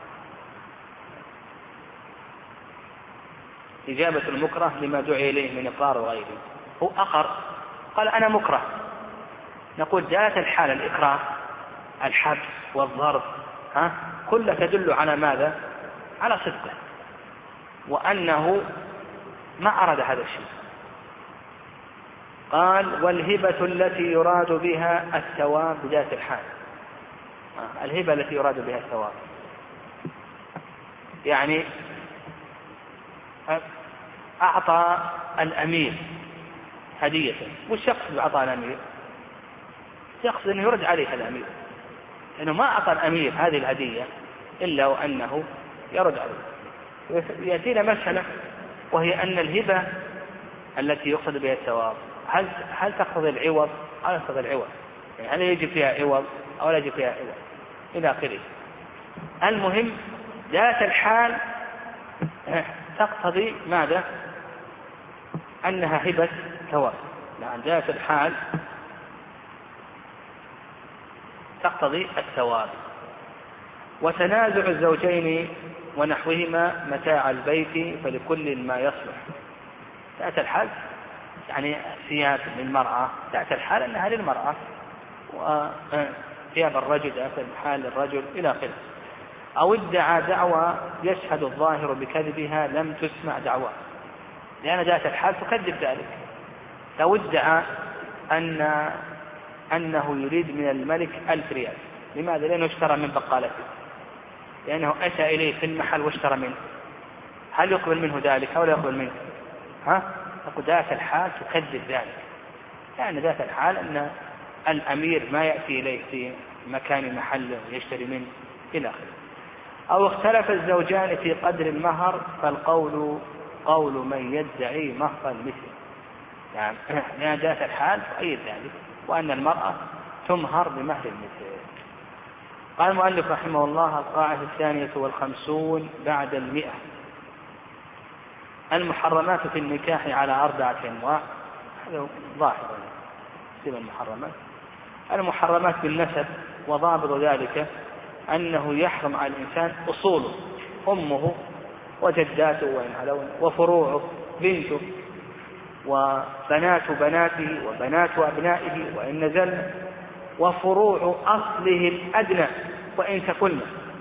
C: إجابة المكره لما دعي إليه من إقرار وغيره، هو أقر قال أنا مكره، نقول جاءت الحال الإكراه الحبس والضرب ها كلها تدل على ماذا؟ على صدقه وأنه ما أراد هذا الشيء. قال والهبة التي يراد بها الثواب بذات الحال، الهبة التي يراد بها الثواب يعني أعطى الأمير هدية، والشخص أعطى الأمير يقصد أنه يرد عليه الأمير، لأنه ما أعطى الأمير هذه الهدية إلا وأنه يرد عليه. يأتينا مسألة وهي أن الهبة التي يقصد بها الثواب هل هل تقتضي العوض أو لا تقتضي العوض؟ يعني هل يجب فيها عوض أو لا يجب فيها عوض إلى آخره. المهم ذات الحال تقتضي ماذا؟ أنها هبة ثواب. نعم ذات الحال تقتضي الثواب. وتنازع الزوجين ونحوهما متاع البيت فلكل ما يصلح. ذات الحال يعني ثياب للمرأة، ذات الحال أنها للمرأة، وثياب الرجل ذات الحال للرجل إلى آخره. أو ادعى دعوى يشهد الظاهر بكذبها لم تسمع دعواه، لأن ذات الحال تكذب ذلك. لو ادعى أن أنه يريد من الملك ألف ريال، لماذا؟ لأنه اشترى من بقالته، لأنه أتى إليه في المحل واشترى منه، هل يقبل منه ذلك أو لا يقبل منه؟ ها؟ نقول ذات الحال تكذب ذلك، لأن ذات الحال أن الأمير ما يأتي إليه في مكان محله ويشتري منه إلى آخره. أو اختلف الزوجان في قدر المهر فالقول قول من يدعي مهر المثل، يعني لأن ذات الحال تؤيد ذلك، وأن المرأة تمهر بمهر المثل. قال المؤلف رحمه الله: القاعدة الثانية والخمسون بعد المئة. المحرمات في النكاح على أربعة أنواع، هذا ظاهر سبب المحرمات. المحرمات بالنسب، وضابط ذلك أنه يحرم على الإنسان أصوله، أمه وجداته وإن علون، وفروعه بنته وبنات بناته وبنات أبنائه وإن نزل، وفروع أصله الأدنى وإن تكن.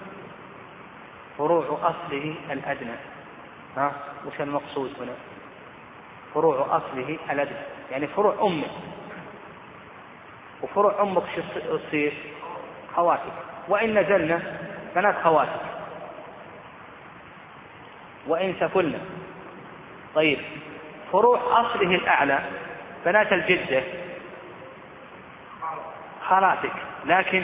C: فروع أصله الأدنى، ها وش المقصود هنا؟ فروع أصله الأدنى يعني فروع أمه، وفروع أمك تصير خواتك، وإن نزلنا بنات خواتك وإن تكن. طيب فروع أصله الأعلى بنات الجدة خالاتك، لكن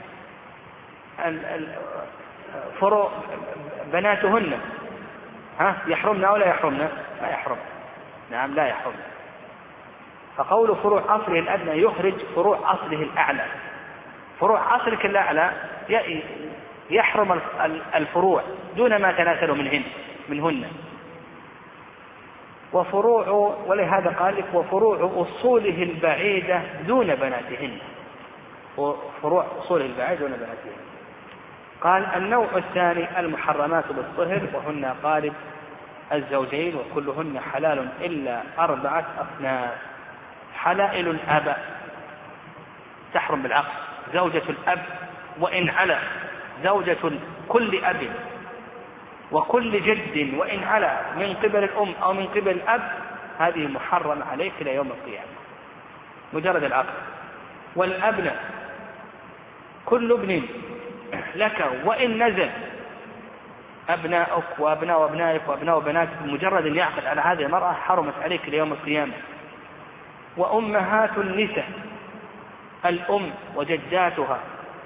C: فروع بناتهن ها يحرمن أو لا يحرمن؟ لا يحرم. نعم لا يحرم. فقول فروع أصله الأدنى يخرج فروع أصله الأعلى. فروع أصلك الأعلى يحرم الفروع دون ما تناسل منهن منهن وفروع، ولهذا قال لك وفروع أصوله البعيدة دون بناتهن، وفروع أصوله البعيدة دون بناتهن. قال النوع الثاني المحرمات بالطهر، وهن قالب الزوجين وكلهن حلال إلا أربعة أصناف. حلائل الآباء تحرم بالعقد، زوجة الأب وإن على، زوجة كل أب وكل جد وإن على من قبل الأم أو من قبل الأب، هذه محرم عليك إلى يوم القيامة مجرد العقد. والأبناء كل ابن لك وإن نزل، أبناؤك وأبناء أبنائك وأبناء بناتك مجرد أن يعقد على هذه المرأة حرمت عليك إلى يوم القيامة. وأمهات النساء، الأم وجداتها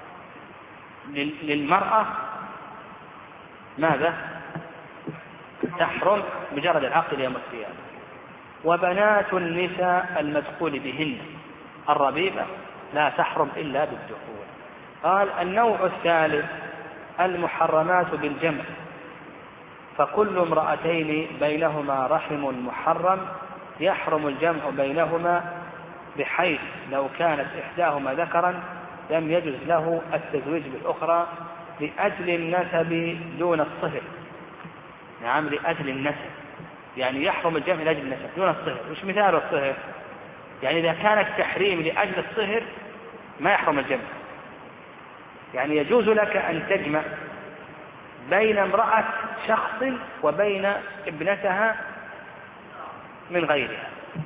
C: للمرأة ماذا؟ تحرم مجرد العقد يوم القيامة. وبنات النساء المدخول بهن الربيبة لا تحرم إلا بالدخول. قال النوع الثالث المحرمات بالجمع، فكل امرأتين بينهما رحم محرم يحرم الجمع بينهما، بحيث لو كانت إحداهما ذكرا لم يجوز له التزويج بالأخرى لأجل النسب دون الصهر. نعم، لأجل النسب، يعني يحرم الجمع لأجل النسب دون الصهر. وش مثال الصهر؟ يعني إذا كان التحريم لأجل الصهر ما يحرم الجمع. يعني يجوز لك أن تجمع بين امرأة شخص وبين ابنتها من غيرها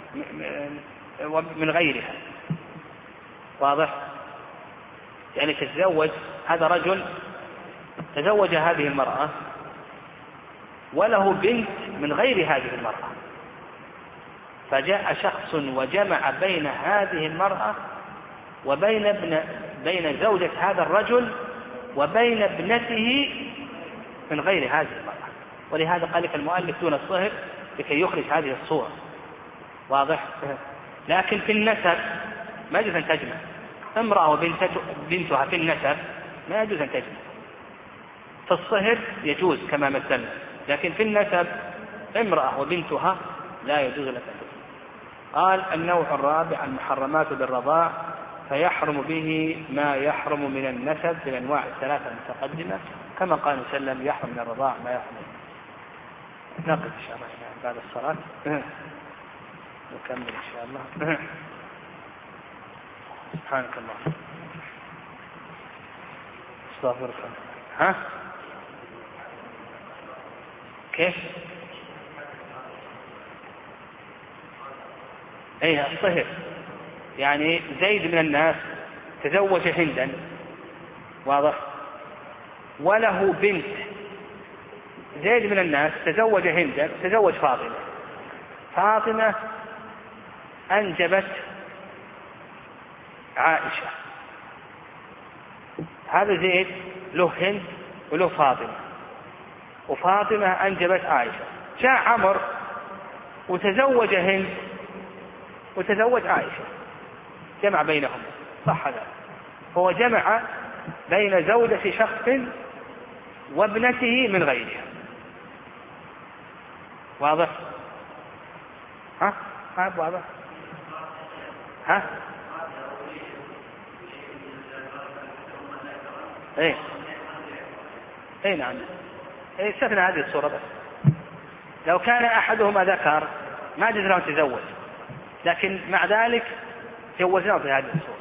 C: من غيرها واضح؟ يعني تتزوج، هذا رجل تزوج هذه المرأة وله بنت من غير هذه المرأة، فجاء شخص وجمع بين هذه المرأة وبين ابن بين زوجة هذا الرجل وبين ابنته من غير هذه المرأة. ولهذا قال لك المؤلف دون الصهر لكي يخرج هذه الصورة. واضح؟ لكن في النسب ما يجوز أن تجمع امرأة وبنتها في النسب، ما يجوز أن تجمع. في الصهر يجوز كما مثلنا، لكن في النسب امرأة وبنتها لا يجوز لك أن تجمع. قال النوع الرابع المحرمات بالرضاع، فيحرم به ما يحرم من النسب في الأنواع الثلاثة المتقدمة، كما قال صلى الله عليه وسلم يحرم من الرضاع ما يحرم. نقف إن شاء الله بعد الصلاة نكمل إن شاء الله. سبحانك الله استغفرك. ها كيف؟ ايه الصهر، يعني زيد من الناس تزوج هندا، واضح، وله بنت. زيد من الناس تزوج هندا، تزوج فاطمة، فاطمة أنجبت عائشة. هذا زيد له هند وله فاطمة، وفاطمة أنجبت عائشة. جاء عمر وتزوج هند وتزوج عائشة، جمع بينهم، صح هذا؟ هو جمع بين زوجة شخص وابنته من غيرها. واضح؟ ها؟ ها واضح؟ ها؟ ايه ايه نعم، ايه استثنى هذه الصورة بس. لو كان احدهما ذكر ما جوز له تزوج، لكن مع ذلك جوزناه في هذه الصورة.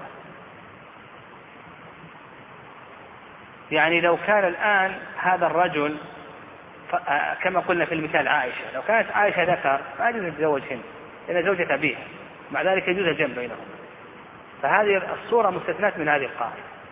C: يعني لو كان الآن هذا الرجل كما قلنا في المثال عائشة، لو كانت عائشة ذكر ما يجوز تتزوج هند لأن زوجة أبيها، مع ذلك يجوز الجمع بينهم. فهذه الصورة مستثنات من هذه القاعدة.